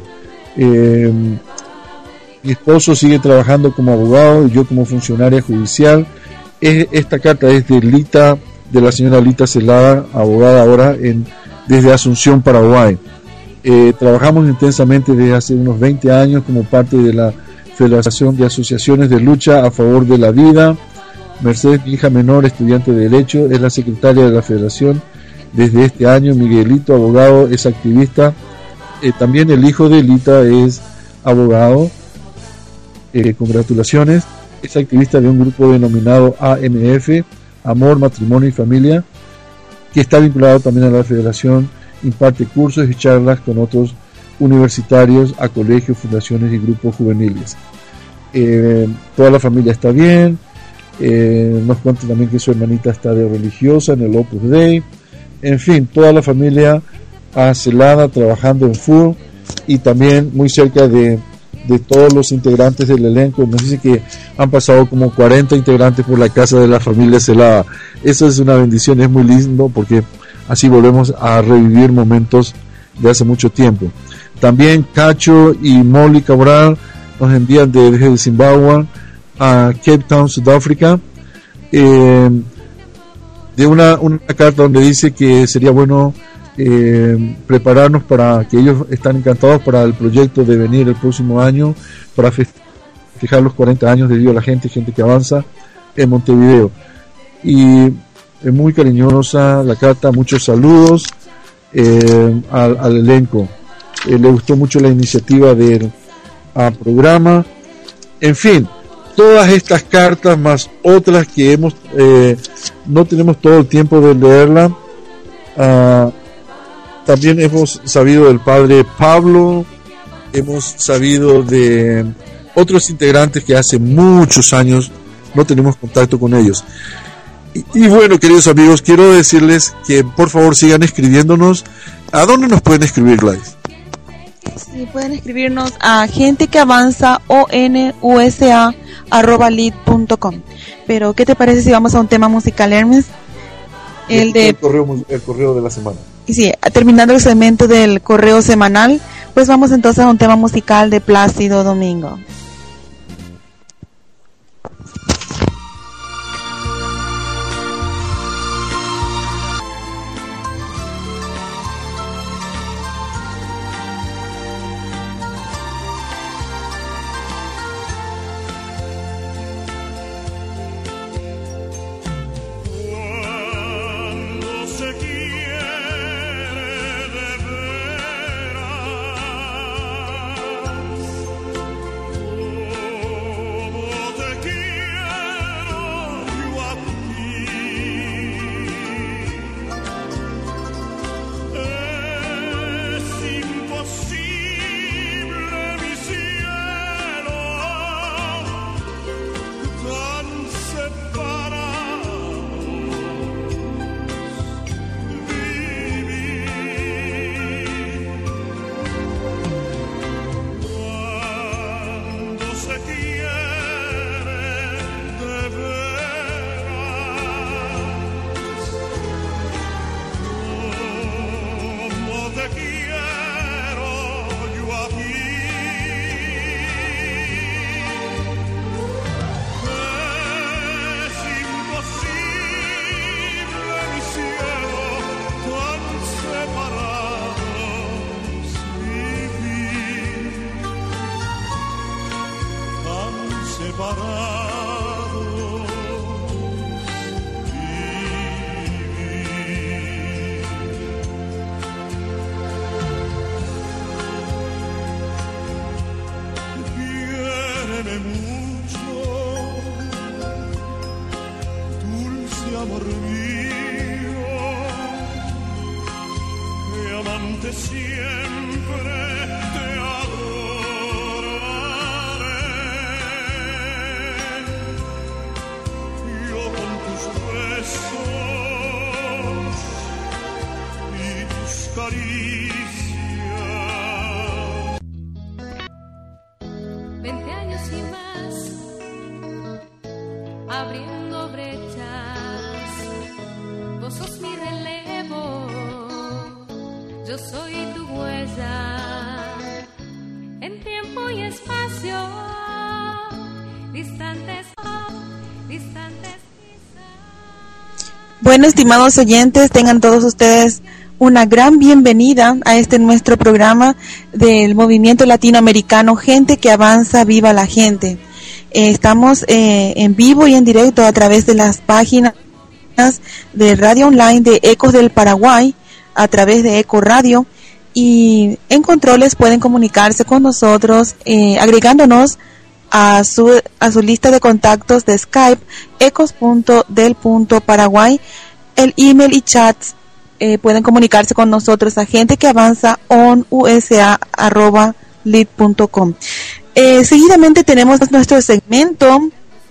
Mi esposo sigue trabajando como abogado y yo como funcionaria judicial. Esta carta es de la señora Lita Celada, abogada ahora desde Asunción, Paraguay. Trabajamos intensamente desde hace unos 20 años como parte de la Federación de Asociaciones de Lucha a Favor de la Vida. Mercedes, mi hija menor, estudiante de Derecho, es la secretaria de la Federación desde este año. Miguelito, abogado, es activista. También el hijo de Lita es abogado. Congratulaciones. Es activista de un grupo denominado AMF, Amor, Matrimonio y Familia, que está vinculado también a la Federación. Imparte cursos y charlas con otros universitarios a colegios, fundaciones y grupos juveniles. Toda la familia está bien. Nos cuenta también que su hermanita está de religiosa en el Opus Dei. En fin, toda la familia Celada trabajando en full, y también muy cerca de todos los integrantes del elenco. Nos dice que han pasado como 40 integrantes por la casa de la familia Celada. Eso es una bendición, es muy lindo porque así volvemos a revivir momentos de hace mucho tiempo. También Cacho y Molly Cabral nos envían desde Zimbabue a Cape Town, Sudáfrica, de una carta donde dice que sería bueno prepararnos, para que ellos están encantados para el proyecto de venir el próximo año para festejar los 40 años de Viva la Gente que avanza en Montevideo. Y es muy cariñosa la carta, muchos saludos al elenco. Le gustó mucho la iniciativa del programa. En fin, todas estas cartas más otras que no tenemos todo el tiempo de leerla. También hemos sabido del padre Pablo, hemos sabido de otros integrantes que hace muchos años no tenemos contacto con ellos. Y bueno, queridos amigos, quiero decirles que por favor sigan escribiéndonos. ¿A dónde nos pueden escribir, Gladys? Sí, pueden escribirnos a gentequeavanza@onusa@lead.com. Pero ¿qué te parece si vamos a un tema musical, Hermes? el correo de la semana. Y sí, terminando el segmento del correo semanal, pues vamos entonces a un tema musical de Plácido Domingo. Bueno, estimados oyentes, tengan todos ustedes una gran bienvenida a este nuestro programa del movimiento latinoamericano Gente que Avanza, Viva la Gente. Estamos en vivo y en directo a través de las páginas de radio online de Ecos del Paraguay, a través de Eco Radio, y en controles pueden comunicarse con nosotros agregándonos a su lista de contactos de Skype, ecos.del.paraguay, el email y chats. Pueden comunicarse con nosotros a gente que avanza onusa@lit.com. Seguidamente tenemos nuestro segmento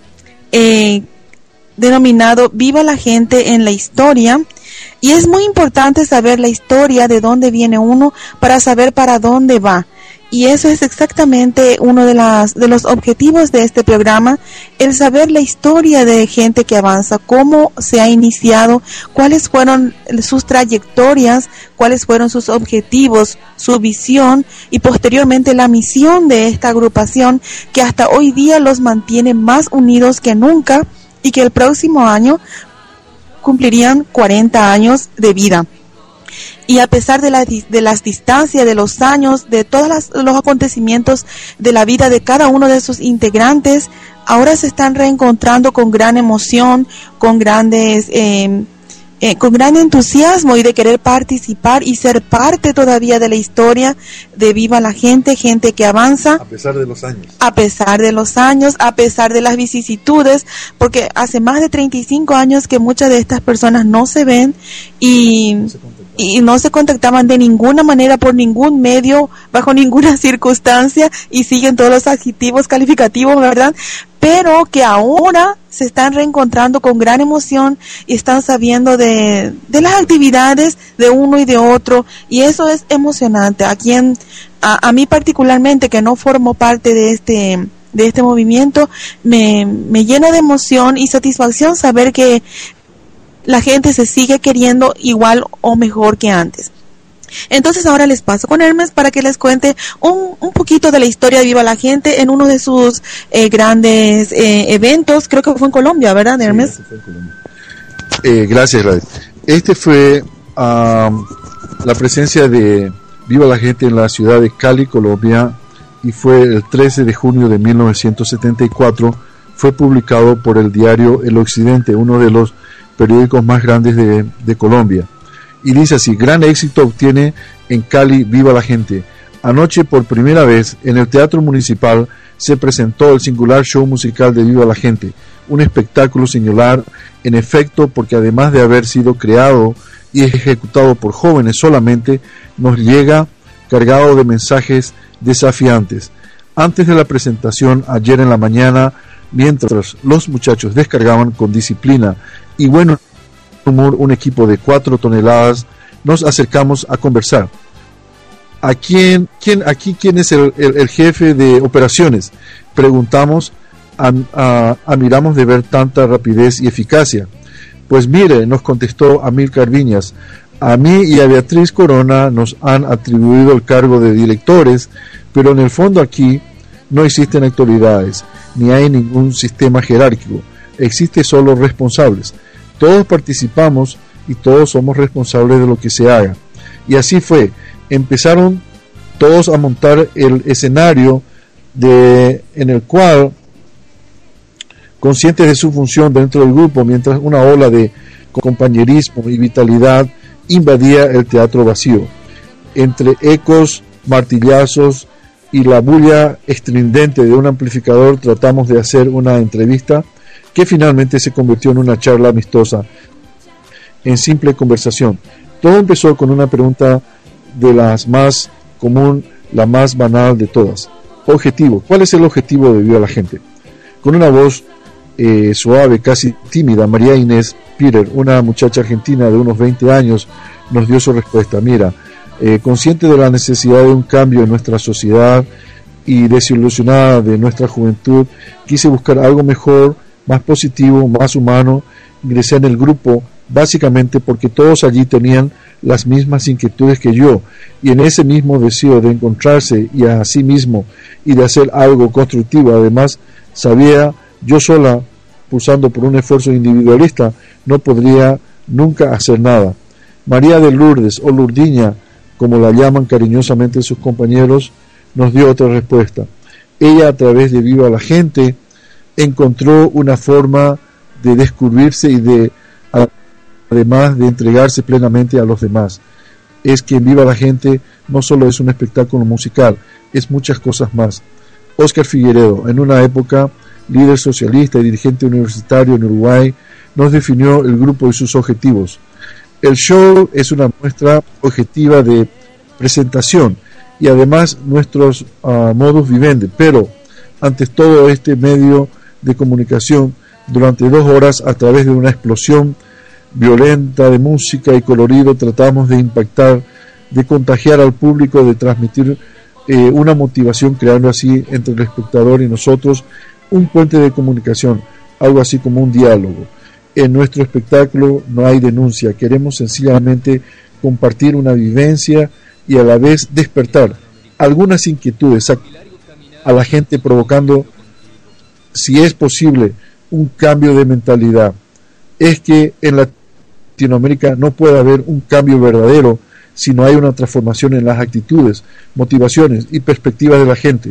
denominado Viva la Gente en la Historia, y es muy importante saber la historia, de dónde viene uno, para saber para dónde va. Y eso es exactamente uno de los objetivos de este programa, el saber la historia de Gente que Avanza, cómo se ha iniciado, cuáles fueron sus trayectorias, cuáles fueron sus objetivos, su visión y posteriormente la misión de esta agrupación, que hasta hoy día los mantiene más unidos que nunca y que el próximo año cumplirían 40 años de vida. Y a pesar de las distancias, de los años, de todos los acontecimientos de la vida de cada uno de sus integrantes, ahora se están reencontrando con gran emoción, con gran entusiasmo y de querer participar y ser parte todavía de la historia de Viva la Gente, Gente que Avanza. A pesar de los años. A pesar de los años, a pesar de las vicisitudes, porque hace más de 35 años que muchas de estas personas no se ven y no se contactaban de ninguna manera, por ningún medio, bajo ninguna circunstancia, y siguen todos los adjetivos calificativos, ¿verdad? Pero que ahora se están reencontrando con gran emoción y están sabiendo de las actividades de uno y de otro, y eso es emocionante. A mí particularmente, que no formo parte de este movimiento, me llena de emoción y satisfacción saber que la gente se sigue queriendo igual o mejor que antes. Entonces ahora les paso con Hermes para que les cuente un poquito de la historia de Viva la Gente en uno de sus grandes eventos. Creo que fue en Colombia, ¿verdad, Hermes? Sí, fue en Colombia. Gracias, Gladys. Este fue la presencia de Viva la Gente en la ciudad de Cali, Colombia, y fue el 13 de junio de 1974. Fue publicado por el diario El Occidente, uno de los periódicos más grandes de Colombia. Y dice así: gran éxito obtiene en Cali Viva la Gente. Anoche, por primera vez, en el Teatro Municipal se presentó el singular show musical de Viva la Gente, un espectáculo singular, en efecto, porque además de haber sido creado y ejecutado por jóvenes solamente, nos llega cargado de mensajes desafiantes. Antes de la presentación, ayer en la mañana, mientras los muchachos descargaban con disciplina y buen humor un equipo de 4 toneladas, nos acercamos a conversar. ¿Quién es el jefe de operaciones? Preguntamos, admiramos de ver tanta rapidez y eficacia. Pues mire, nos contestó Amílcar Viñas, a mí y a Beatriz Corona nos han atribuido el cargo de directores, pero en el fondo aquí no existen autoridades, ni hay ningún sistema jerárquico, existe solo responsables. Todos participamos y todos somos responsables de lo que se haga. Y así fue. Empezaron todos a montar el escenario en el cual, conscientes de su función dentro del grupo, mientras una ola de compañerismo y vitalidad invadía el teatro vacío. Entre ecos, martillazos y la bulla estridente de un amplificador, tratamos de hacer una entrevista que finalmente se convirtió en una charla amistosa, en simple conversación. Todo empezó con una pregunta de las más común, la más banal de todas. Objetivo. ¿Cuál es el objetivo de Viva la Gente? Con una voz suave, casi tímida, María Inés Pirer, una muchacha argentina de unos 20 años, nos dio su respuesta. Mira, consciente de la necesidad de un cambio en nuestra sociedad y desilusionada de nuestra juventud, quise buscar algo mejor, más positivo, más humano. Ingresé en el grupo básicamente porque todos allí tenían las mismas inquietudes que yo, y en ese mismo deseo de encontrarse y a sí mismo y de hacer algo constructivo. Además, sabía, yo sola, pulsando por un esfuerzo individualista, no podría nunca hacer nada. María de Lourdes, o Lourdiña, como la llaman cariñosamente sus compañeros, nos dio otra respuesta. Ella, a través de Viva la Gente, encontró una forma de descubrirse y de, además de entregarse plenamente a los demás. Es que en Viva la Gente no solo es un espectáculo musical, es muchas cosas más. Óscar Figueredo, en una época líder socialista y dirigente universitario en Uruguay, nos definió el grupo y sus objetivos. El show es una muestra objetiva de presentación y además nuestros modus vivendi, pero ante todo este medio de comunicación, durante 2 horas, a través de una explosión violenta de música y colorido, tratamos de impactar, de contagiar al público, de transmitir una motivación, creando así entre el espectador y nosotros un puente de comunicación, algo así como un diálogo. En nuestro espectáculo no hay denuncia, queremos sencillamente compartir una vivencia y a la vez despertar algunas inquietudes a la gente, provocando, si es posible, un cambio de mentalidad. Es que en Latinoamérica no puede haber un cambio verdadero si no hay una transformación en las actitudes, motivaciones y perspectivas de la gente.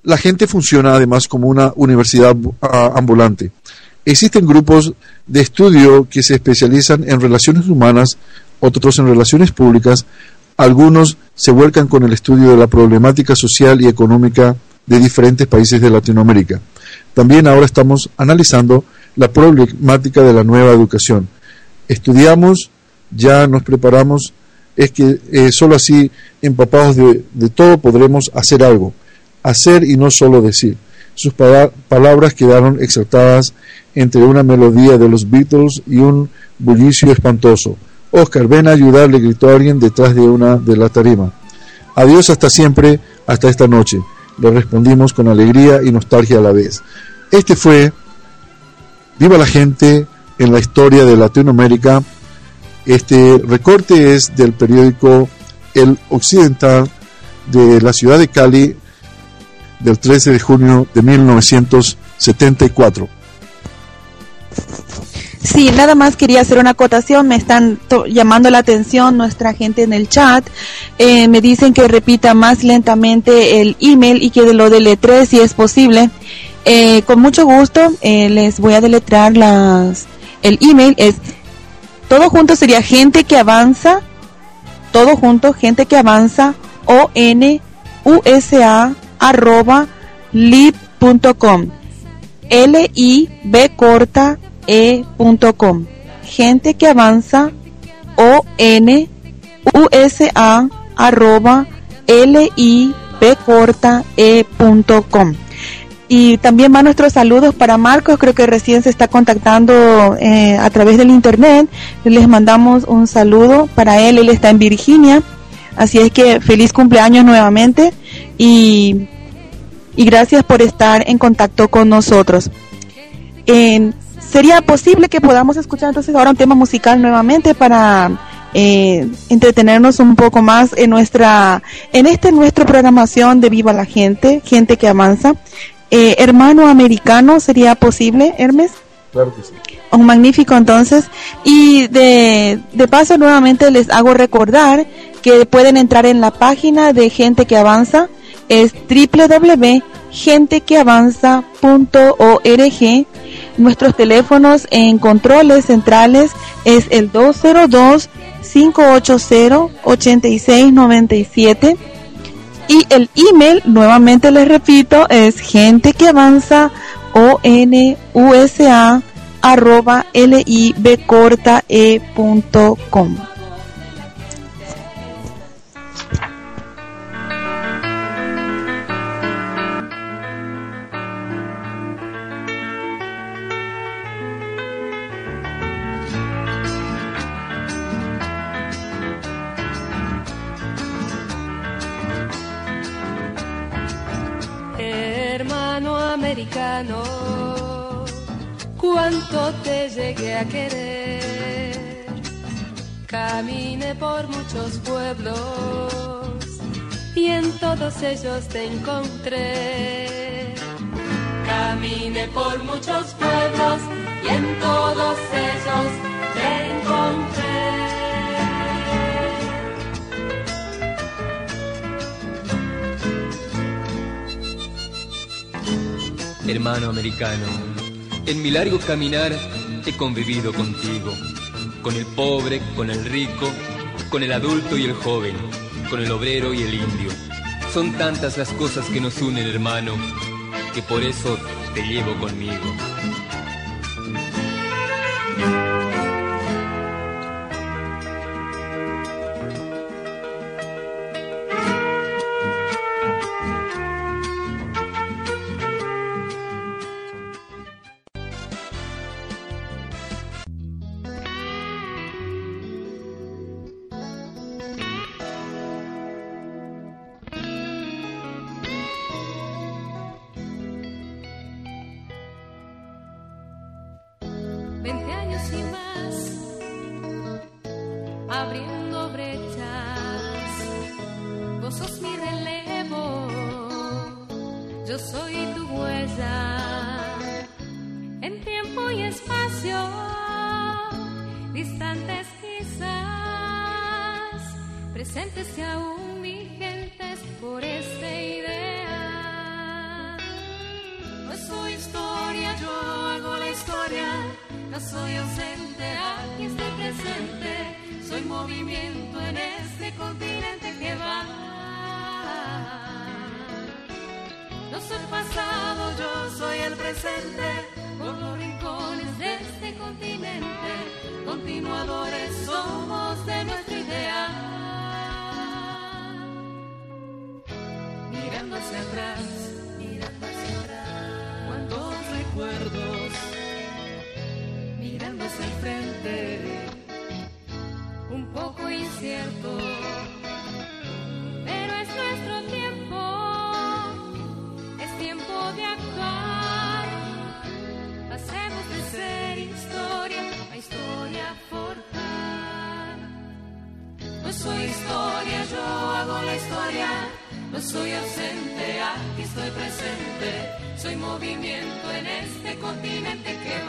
La gente funciona además como una universidad ambulante. Existen grupos de estudio que se especializan en relaciones humanas, otros en relaciones públicas, algunos se vuelcan con el estudio de la problemática social y económica de diferentes países de Latinoamérica. También ahora estamos analizando la problemática de la nueva educación. Estudiamos, ya nos preparamos, es que solo así, empapados de todo, podremos hacer algo, hacer y no solo decir. Sus palabras quedaron exaltadas entre una melodía de los Beatles y un bullicio espantoso. Oscar, ven a ayudar, le gritó alguien detrás de la tarima. Adiós hasta siempre, hasta esta noche, le respondimos con alegría y nostalgia a la vez. Este fue Viva la Gente en la historia de Latinoamérica. Este recorte es del periódico El Occidental de la ciudad de Cali del 13 de junio de 1974. Sí, nada más quería hacer una acotación. Me están llamando la atención nuestra gente en el chat. Me dicen que repita más lentamente el email y que lo deletree si es posible. Con mucho gusto les voy a deletrear el email. Es todo junto, sería gente que avanza, todo junto, gente que avanza, onusa@lib.com, libcorta.e.com, gente que avanza, onusa@lib.com. Y también van nuestros saludos para Marcos, creo que recién se está contactando a través del internet. Les mandamos un saludo para él está en Virginia, así es que feliz cumpleaños nuevamente y gracias por estar en contacto con nosotros. ¿Sería posible que podamos escuchar entonces ahora un tema musical nuevamente para entretenernos un poco más en nuestra programación de Viva la Gente, gente que avanza? Hermano Americano, ¿sería posible, Hermes? Claro que sí. Un magnífico, entonces. Y de paso nuevamente les hago recordar que pueden entrar en la página de Gente que Avanza, es www.gentequeavanza.org. Nuestros teléfonos en controles centrales es el 202-580-8697 y el email, nuevamente les repito, es gentequeavanza@libcortae.com. Americano, cuánto te llegué a querer. Caminé por muchos pueblos y en todos ellos te encontré. Caminé por muchos pueblos y en todos ellos te encontré. Hermano americano, en mi largo caminar he convivido contigo, con el pobre, con el rico, con el adulto y el joven, con el obrero y el indio. Son tantas las cosas que nos unen, hermano, que por eso te llevo conmigo. presentes y aún vigentes por este ideal. No soy ausente, aquí estoy presente. Soy movimiento en este continente que va. No soy pasado, yo soy el presente. Por los rincones de este continente, continuadores somos de nuestro ideal. Mirando hacia atrás, cuántos recuerdos. Mirando hacia el frente, un poco incierto, pero es nuestro tiempo, es tiempo de actuar. Pasemos de ser historia a historia forjar. No soy historia, yo hago la historia. No soy ausente, aquí estoy presente. Soy movimiento en este continente que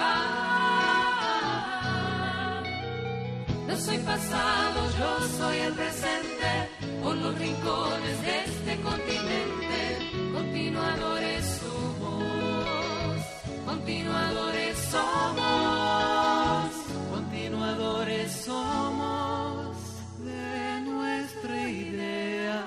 va. No soy pasado, yo soy el presente. Por los rincones de este continente, continuadores somos. Continuadores somos. Continuadores somos de nuestra idea.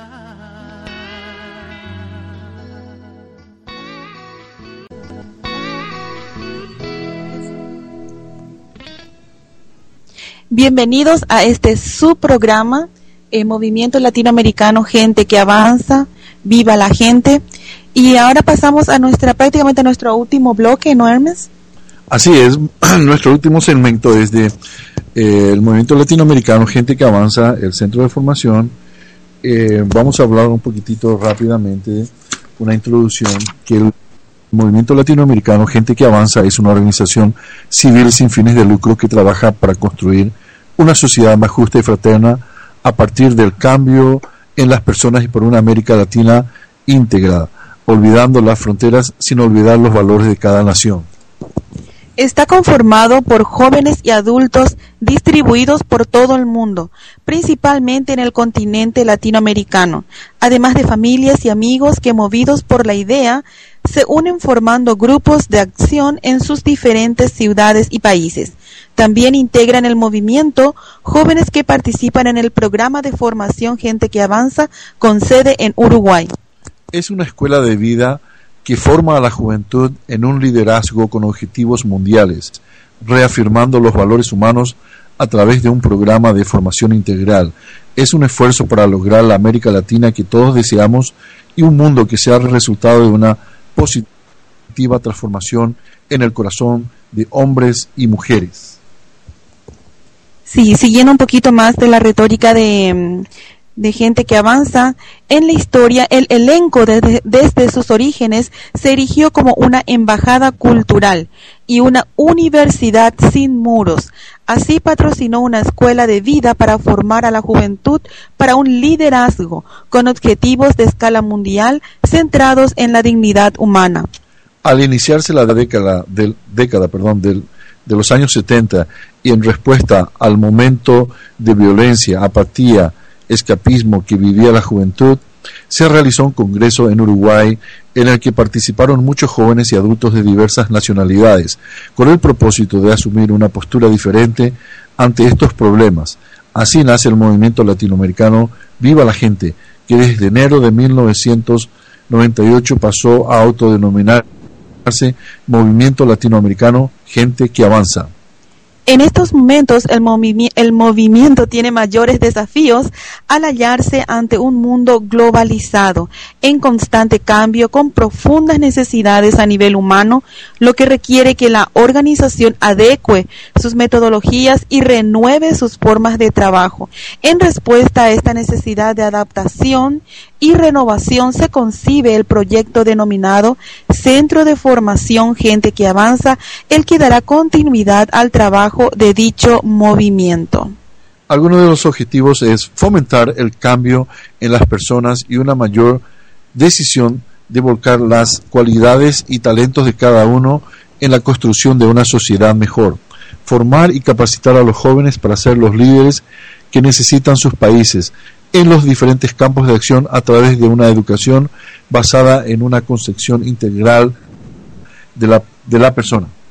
Bienvenidos a este subprograma, Movimiento Latinoamericano, Gente que Avanza, Viva la Gente. Y ahora pasamos a prácticamente a nuestro último bloque, ¿no, Hermes? Así es, nuestro último segmento es de el Movimiento Latinoamericano, Gente que Avanza, el Centro de Formación. Vamos a hablar un poquitito rápidamente, una introducción, que el Movimiento Latinoamericano, Gente que Avanza es una organización civil sin fines de lucro que trabaja para construir una sociedad más justa y fraterna a partir del cambio en las personas y por una América Latina íntegra, olvidando las fronteras sin olvidar los valores de cada nación. Está conformado por jóvenes y adultos distribuidos por todo el mundo, principalmente en el continente latinoamericano, además de familias y amigos que, movidos por la idea, se unen formando grupos de acción en sus diferentes ciudades y países. También integran el movimiento jóvenes que participan en el programa de formación Gente que Avanza, con sede en Uruguay. Es una escuela de vida que forma a la juventud en un liderazgo con objetivos mundiales, reafirmando los valores humanos a través de un programa de formación integral. Es un esfuerzo para lograr la América Latina que todos deseamos y un mundo que sea el resultado de una positiva transformación en el corazón de hombres y mujeres. Sí, siguiendo un poquito más de la retórica de Gente que Avanza, en la historia el elenco desde sus orígenes se erigió como una embajada cultural y una universidad sin muros. Así patrocinó una escuela de vida para formar a la juventud para un liderazgo con objetivos de escala mundial centrados en la dignidad humana. Al iniciarse la década de los años 70 y en respuesta al momento de violencia, apatía, escapismo que vivía la juventud, se realizó un congreso en Uruguay en el que participaron muchos jóvenes y adultos de diversas nacionalidades, con el propósito de asumir una postura diferente ante estos problemas. Así nace el movimiento latinoamericano Viva la Gente, que desde enero de 1998 pasó a autodenominarse Movimiento Latinoamericano Gente que Avanza. En estos momentos el movimiento tiene mayores desafíos al hallarse ante un mundo globalizado, en constante cambio, con profundas necesidades a nivel humano, lo que requiere que la organización adecue sus metodologías y renueve sus formas de trabajo. En respuesta a esta necesidad de adaptación y renovación se concibe el proyecto denominado Centro de Formación Gente que Avanza, el que dará continuidad al trabajo de dicho movimiento. Algunos de los objetivos es fomentar el cambio en las personas y una mayor decisión de volcar las cualidades y talentos de cada uno en la construcción de una sociedad mejor, formar y capacitar a los jóvenes para ser los líderes que necesitan sus países en los diferentes campos de acción a través de una educación basada en una concepción integral de la persona.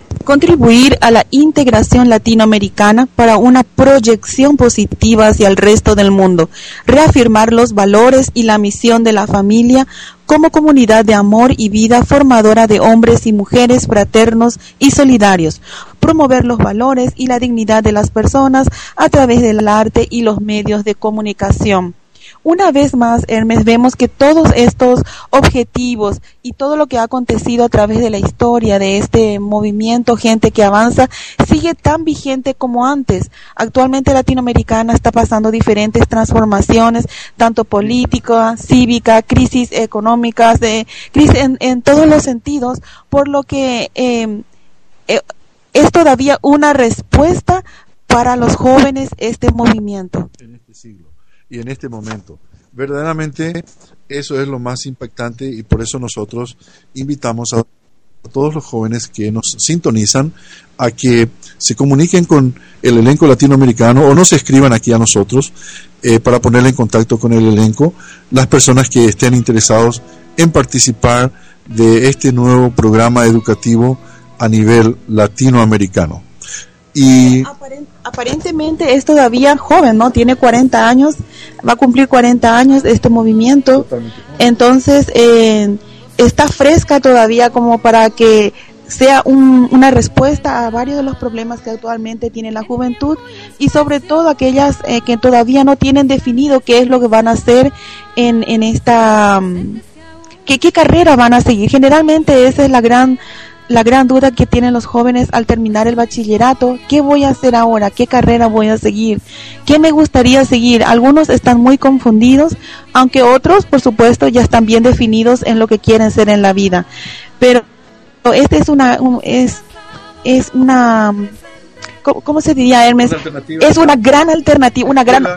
contribuir a la integración latinoamericana para una proyección positiva hacia el resto del mundo, reafirmar los valores y la misión de la familia como comunidad de amor y vida formadora de hombres y mujeres fraternos y solidarios, promover los valores y la dignidad de las personas a través del arte y los medios de comunicación. Una vez más, Hermes, vemos que todos estos objetivos y todo lo que ha acontecido a través de la historia de este movimiento Gente que Avanza sigue tan vigente como antes. Actualmente Latinoamericana está pasando diferentes transformaciones, tanto política, cívica, crisis económicas, crisis en todos los sentidos, por lo que es todavía una respuesta para los jóvenes este movimiento. En este siglo y en este momento. Verdaderamente eso es lo más impactante y por eso nosotros invitamos a todos los jóvenes que nos sintonizan a que se comuniquen con el elenco latinoamericano o nos escriban aquí a nosotros para ponerle en contacto con el elenco, las personas que estén interesados en participar de este nuevo programa educativo a nivel latinoamericano. Y aparentemente es todavía joven, ¿no? Tiene 40 años, va a cumplir 40 años este movimiento. Entonces está fresca todavía como para que sea una respuesta a varios de los problemas que actualmente tiene la juventud y sobre todo aquellas que todavía no tienen definido qué es lo que van a hacer en esta qué carrera van a seguir. Generalmente esa es la gran duda que tienen los jóvenes al terminar el bachillerato. ¿Qué voy a hacer ahora? ¿Qué carrera voy a seguir? ¿Qué me gustaría seguir? Algunos están muy confundidos, aunque otros, por supuesto, ya están bien definidos en lo que quieren ser en la vida. Pero este es una ¿cómo se diría, Hermes? Es una gran alternativa, una gran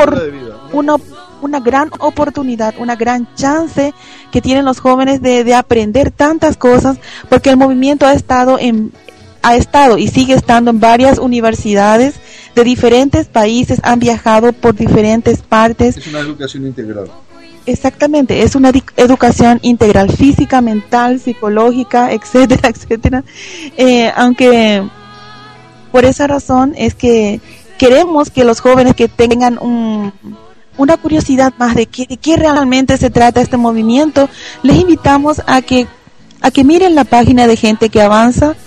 oportunidad, una gran chance que tienen los jóvenes de aprender tantas cosas, porque el movimiento ha estado y sigue estando en varias universidades de diferentes países, han viajado por diferentes partes. Es una educación integral. Exactamente, es una educación integral, física, mental, psicológica, etcétera, etcétera. Aunque por esa razón es que queremos que los jóvenes que tengan una curiosidad más de qué realmente se trata este movimiento, les invitamos a que miren la página de Gente que Avanza,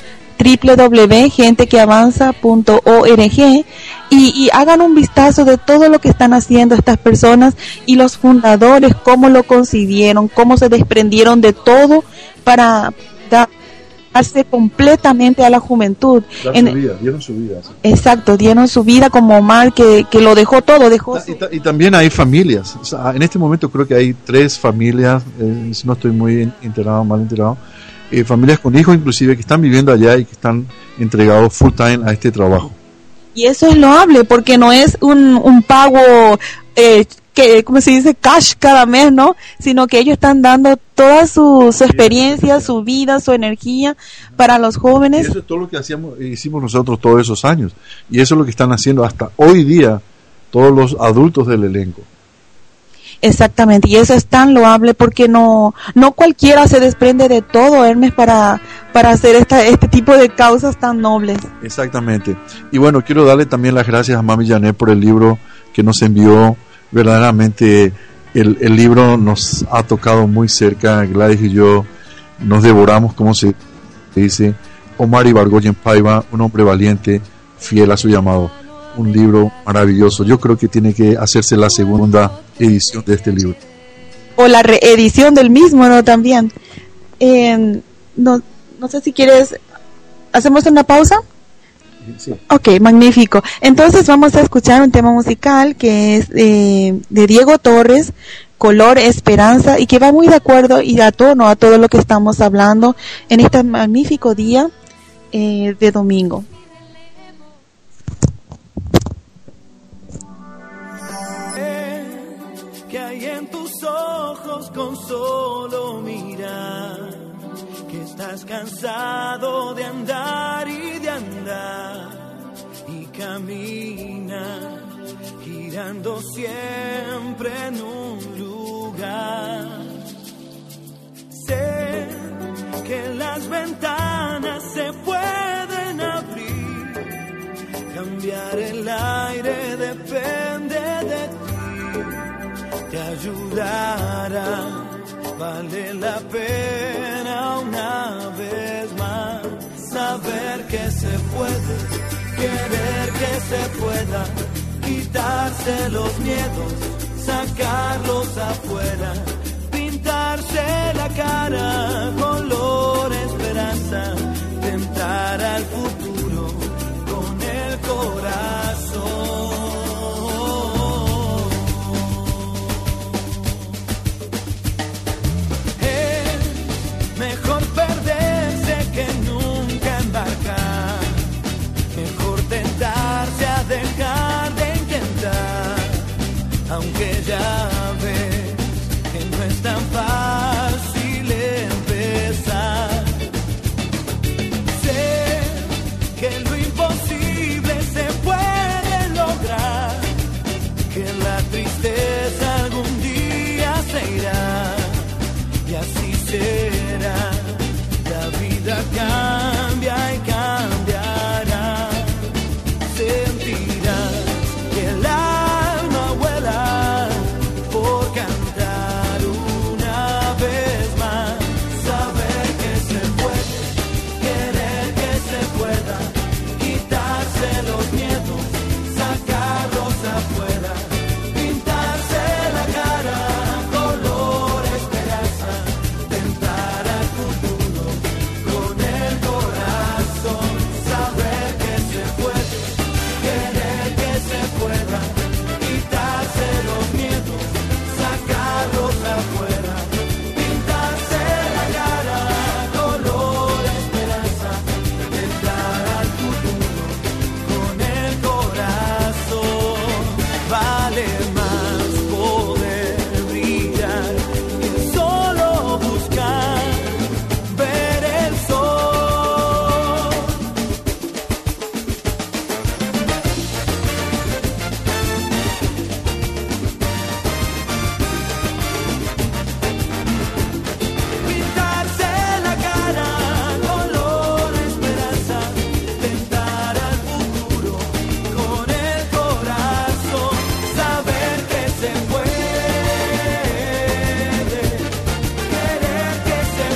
www.gentequeavanza.org, y hagan un vistazo de todo lo que están haciendo estas personas y los fundadores, cómo lo concibieron, cómo se desprendieron de todo para darse completamente a la juventud. Dieron su vida. ¿Sí? Exacto, dieron su vida como Omar, que lo dejó todo. Y también hay familias. O sea, en este momento creo que hay 3 familias, si no estoy muy mal enterado, familias con hijos inclusive que están viviendo allá y que están entregados full time a este trabajo. Y eso es loable, porque no es un pago que, como se dice, cash cada mes, ¿no? Sino que ellos están dando toda su experiencia, su vida, su energía para los jóvenes. Y eso es todo lo que hicimos nosotros todos esos años. Y eso es lo que están haciendo hasta hoy día todos los adultos del elenco. Exactamente, y eso es tan loable porque no cualquiera se desprende de todo, Hermes, para hacer este tipo de causas tan nobles. Exactamente. Y bueno, quiero darle también las gracias a Mami Janet por el libro que nos envió. Verdaderamente el libro nos ha tocado muy cerca. Gladys y yo nos devoramos, como se dice. Omar Ibargoyen Paiva, un hombre valiente, fiel a su llamado. Un libro maravilloso. Yo creo que tiene que hacerse la segunda edición de este libro. O la reedición del mismo, ¿no? También. No sé si quieres... ¿Hacemos una pausa? Sí. Ok, magnífico. Entonces vamos a escuchar un tema musical que es de Diego Torres, Color Esperanza, y que va muy de acuerdo y a tono a todo lo que estamos hablando en este magnífico día de domingo. Que hay en tus ojos con solo mirar, que estás cansado de andar y de andar, y camina girando siempre en un lugar. Sé que las ventanas se pueden cambiar el aire depende de ti, te ayudará. Vale la pena una vez más saber que se puede, querer que se pueda, quitarse los miedos, sacarlos afuera, pintarse la cara, color esperanza, tentar al futuro con el corazón. Mejor perderse que nunca embarcar. Mejor tentarse a dejar de intentar. Aunque ya ves que no es tan fácil empezar. Sé que lo imposible se puede lograr. Que la tristeza algún día se irá. Y así será, la vida cambia y cambiará. Sentirás que el alma vuela por cantar una vez más. Saber que se puede, querer que se pueda, quitarse los miedos, sacarlos afuera, pintarse la cara, color esperanza, tentar al futuro con el corazón. Saber que se puede, querer que se pueda, quitarse los miedos, sacarlos afuera, pintarse la cara, color esperanza, tentar al futuro con el corazón. Vale más poder brillar que solo buscar ver el sol. Pintarse la cara, color esperanza, tentar al futuro con el corazón. Saber que se puede, querer que se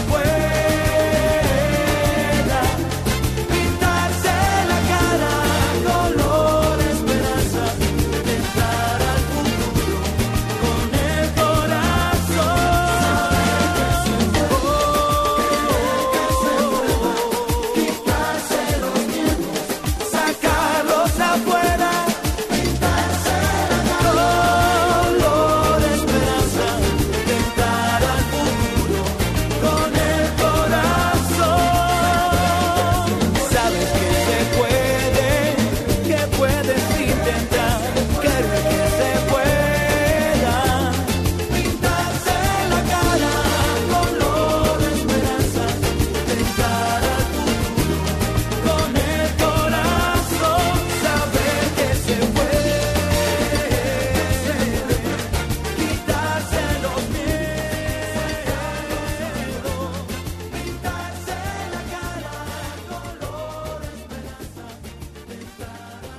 pueda, pintarse la cara, color esperanza, tentar al futuro con el corazón. Quitarse los miedos, sacarlos afuera, pintarse la color esperanza, tentar al futuro con el corazón. Sabes que se puede, que puedes intentar, querer que se pueda, pintarse la cara, color esperanza, tentar al futuro con el corazón. Saber que se puede, quitarse los miedos, pintarse la cara, color esperanza, tentar al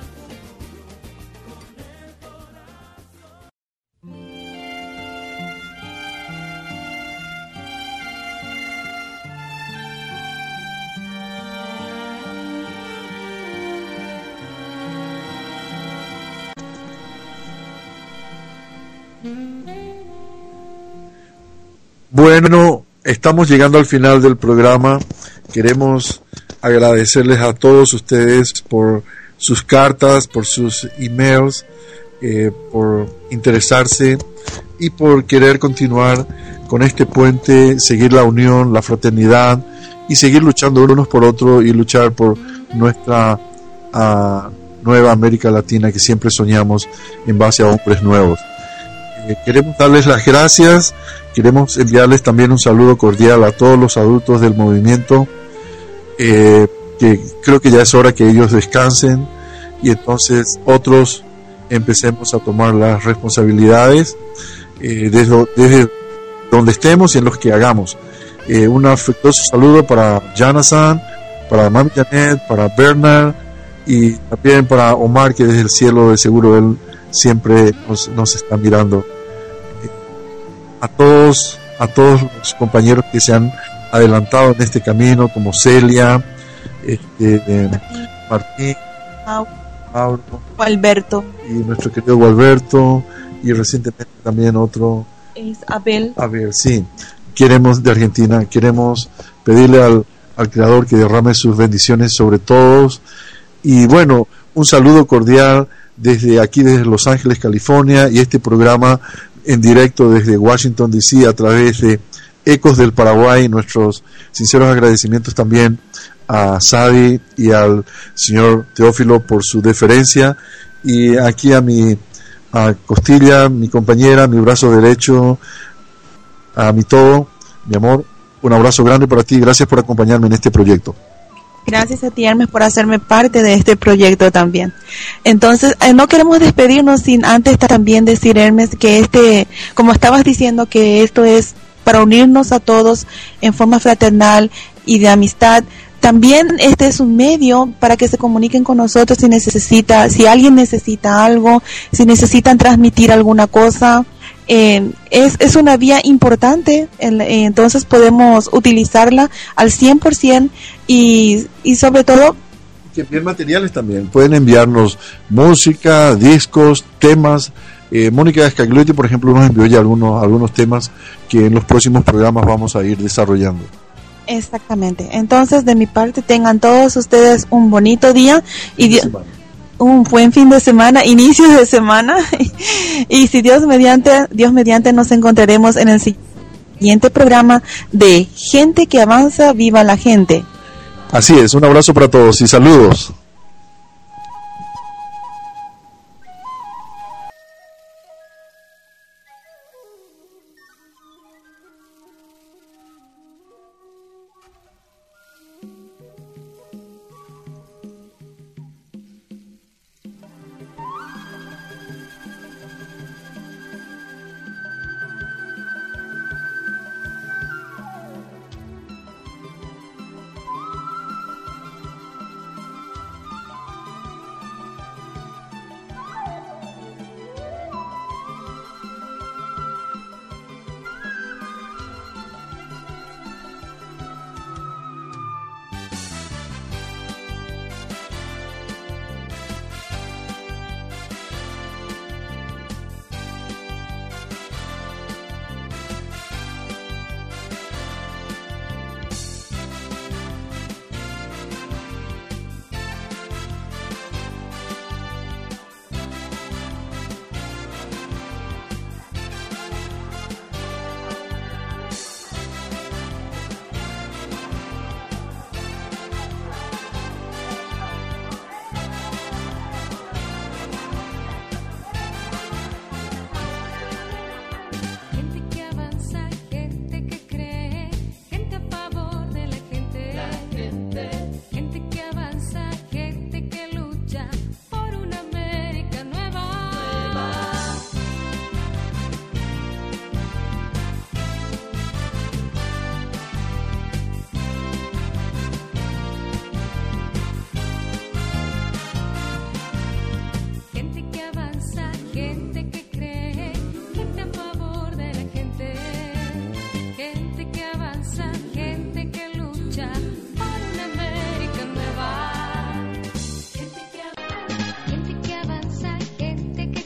Bueno, estamos llegando al final del programa. Queremos agradecerles a todos ustedes por sus cartas, por sus emails, por interesarse y por querer continuar con este puente, seguir la unión, la fraternidad y seguir luchando unos por otros y luchar por nuestra nueva América Latina que siempre soñamos en base a hombres nuevos. Queremos darles las gracias, queremos enviarles también un saludo cordial a todos los adultos del movimiento, que creo que ya es hora que ellos descansen y entonces otros empecemos a tomar las responsabilidades desde donde estemos y en los que hagamos. Un afectuoso saludo para Jana-san, para Mami Janet, para Bernard, y también para Omar, que desde el cielo de seguro él siempre nos está mirando. A todos los compañeros que se han adelantado en este camino, como Celia, Martín, Mauro, Alberto, y nuestro querido Gualberto, y recientemente también otro, es Abel. Sí. Queremos, de Argentina, queremos pedirle al Creador que derrame sus bendiciones sobre todos. Y bueno, un saludo cordial desde aquí, desde Los Ángeles, California, y este programa en directo desde Washington, D.C. a través de Ecos del Paraguay. Nuestros sinceros agradecimientos también a Sadi y al señor Teófilo por su deferencia, y aquí a Costilla, mi compañera, mi brazo derecho, a mi todo, mi amor, un abrazo grande para ti. Gracias por acompañarme en este proyecto. Gracias a ti, Hermes, por hacerme parte de este proyecto también. Entonces, no queremos despedirnos sin antes también decir, Hermes, que como estabas diciendo, que esto es para unirnos a todos en forma fraternal y de amistad. También este es un medio para que se comuniquen con nosotros si alguien necesita algo, si necesitan transmitir alguna cosa. Es una vía importante, entonces podemos utilizarla al 100% y sobre todo que envíen materiales también. Pueden enviarnos música, discos, temas. Mónica Escagluti, por ejemplo, nos envió ya algunos temas que en los próximos programas vamos a ir desarrollando. Exactamente. Entonces, de mi parte, tengan todos ustedes un bonito día y un buen fin de semana, inicio de semana, y si Dios mediante nos encontraremos en el siguiente programa de Gente que Avanza, Viva la Gente. Así es, un abrazo para todos y saludos.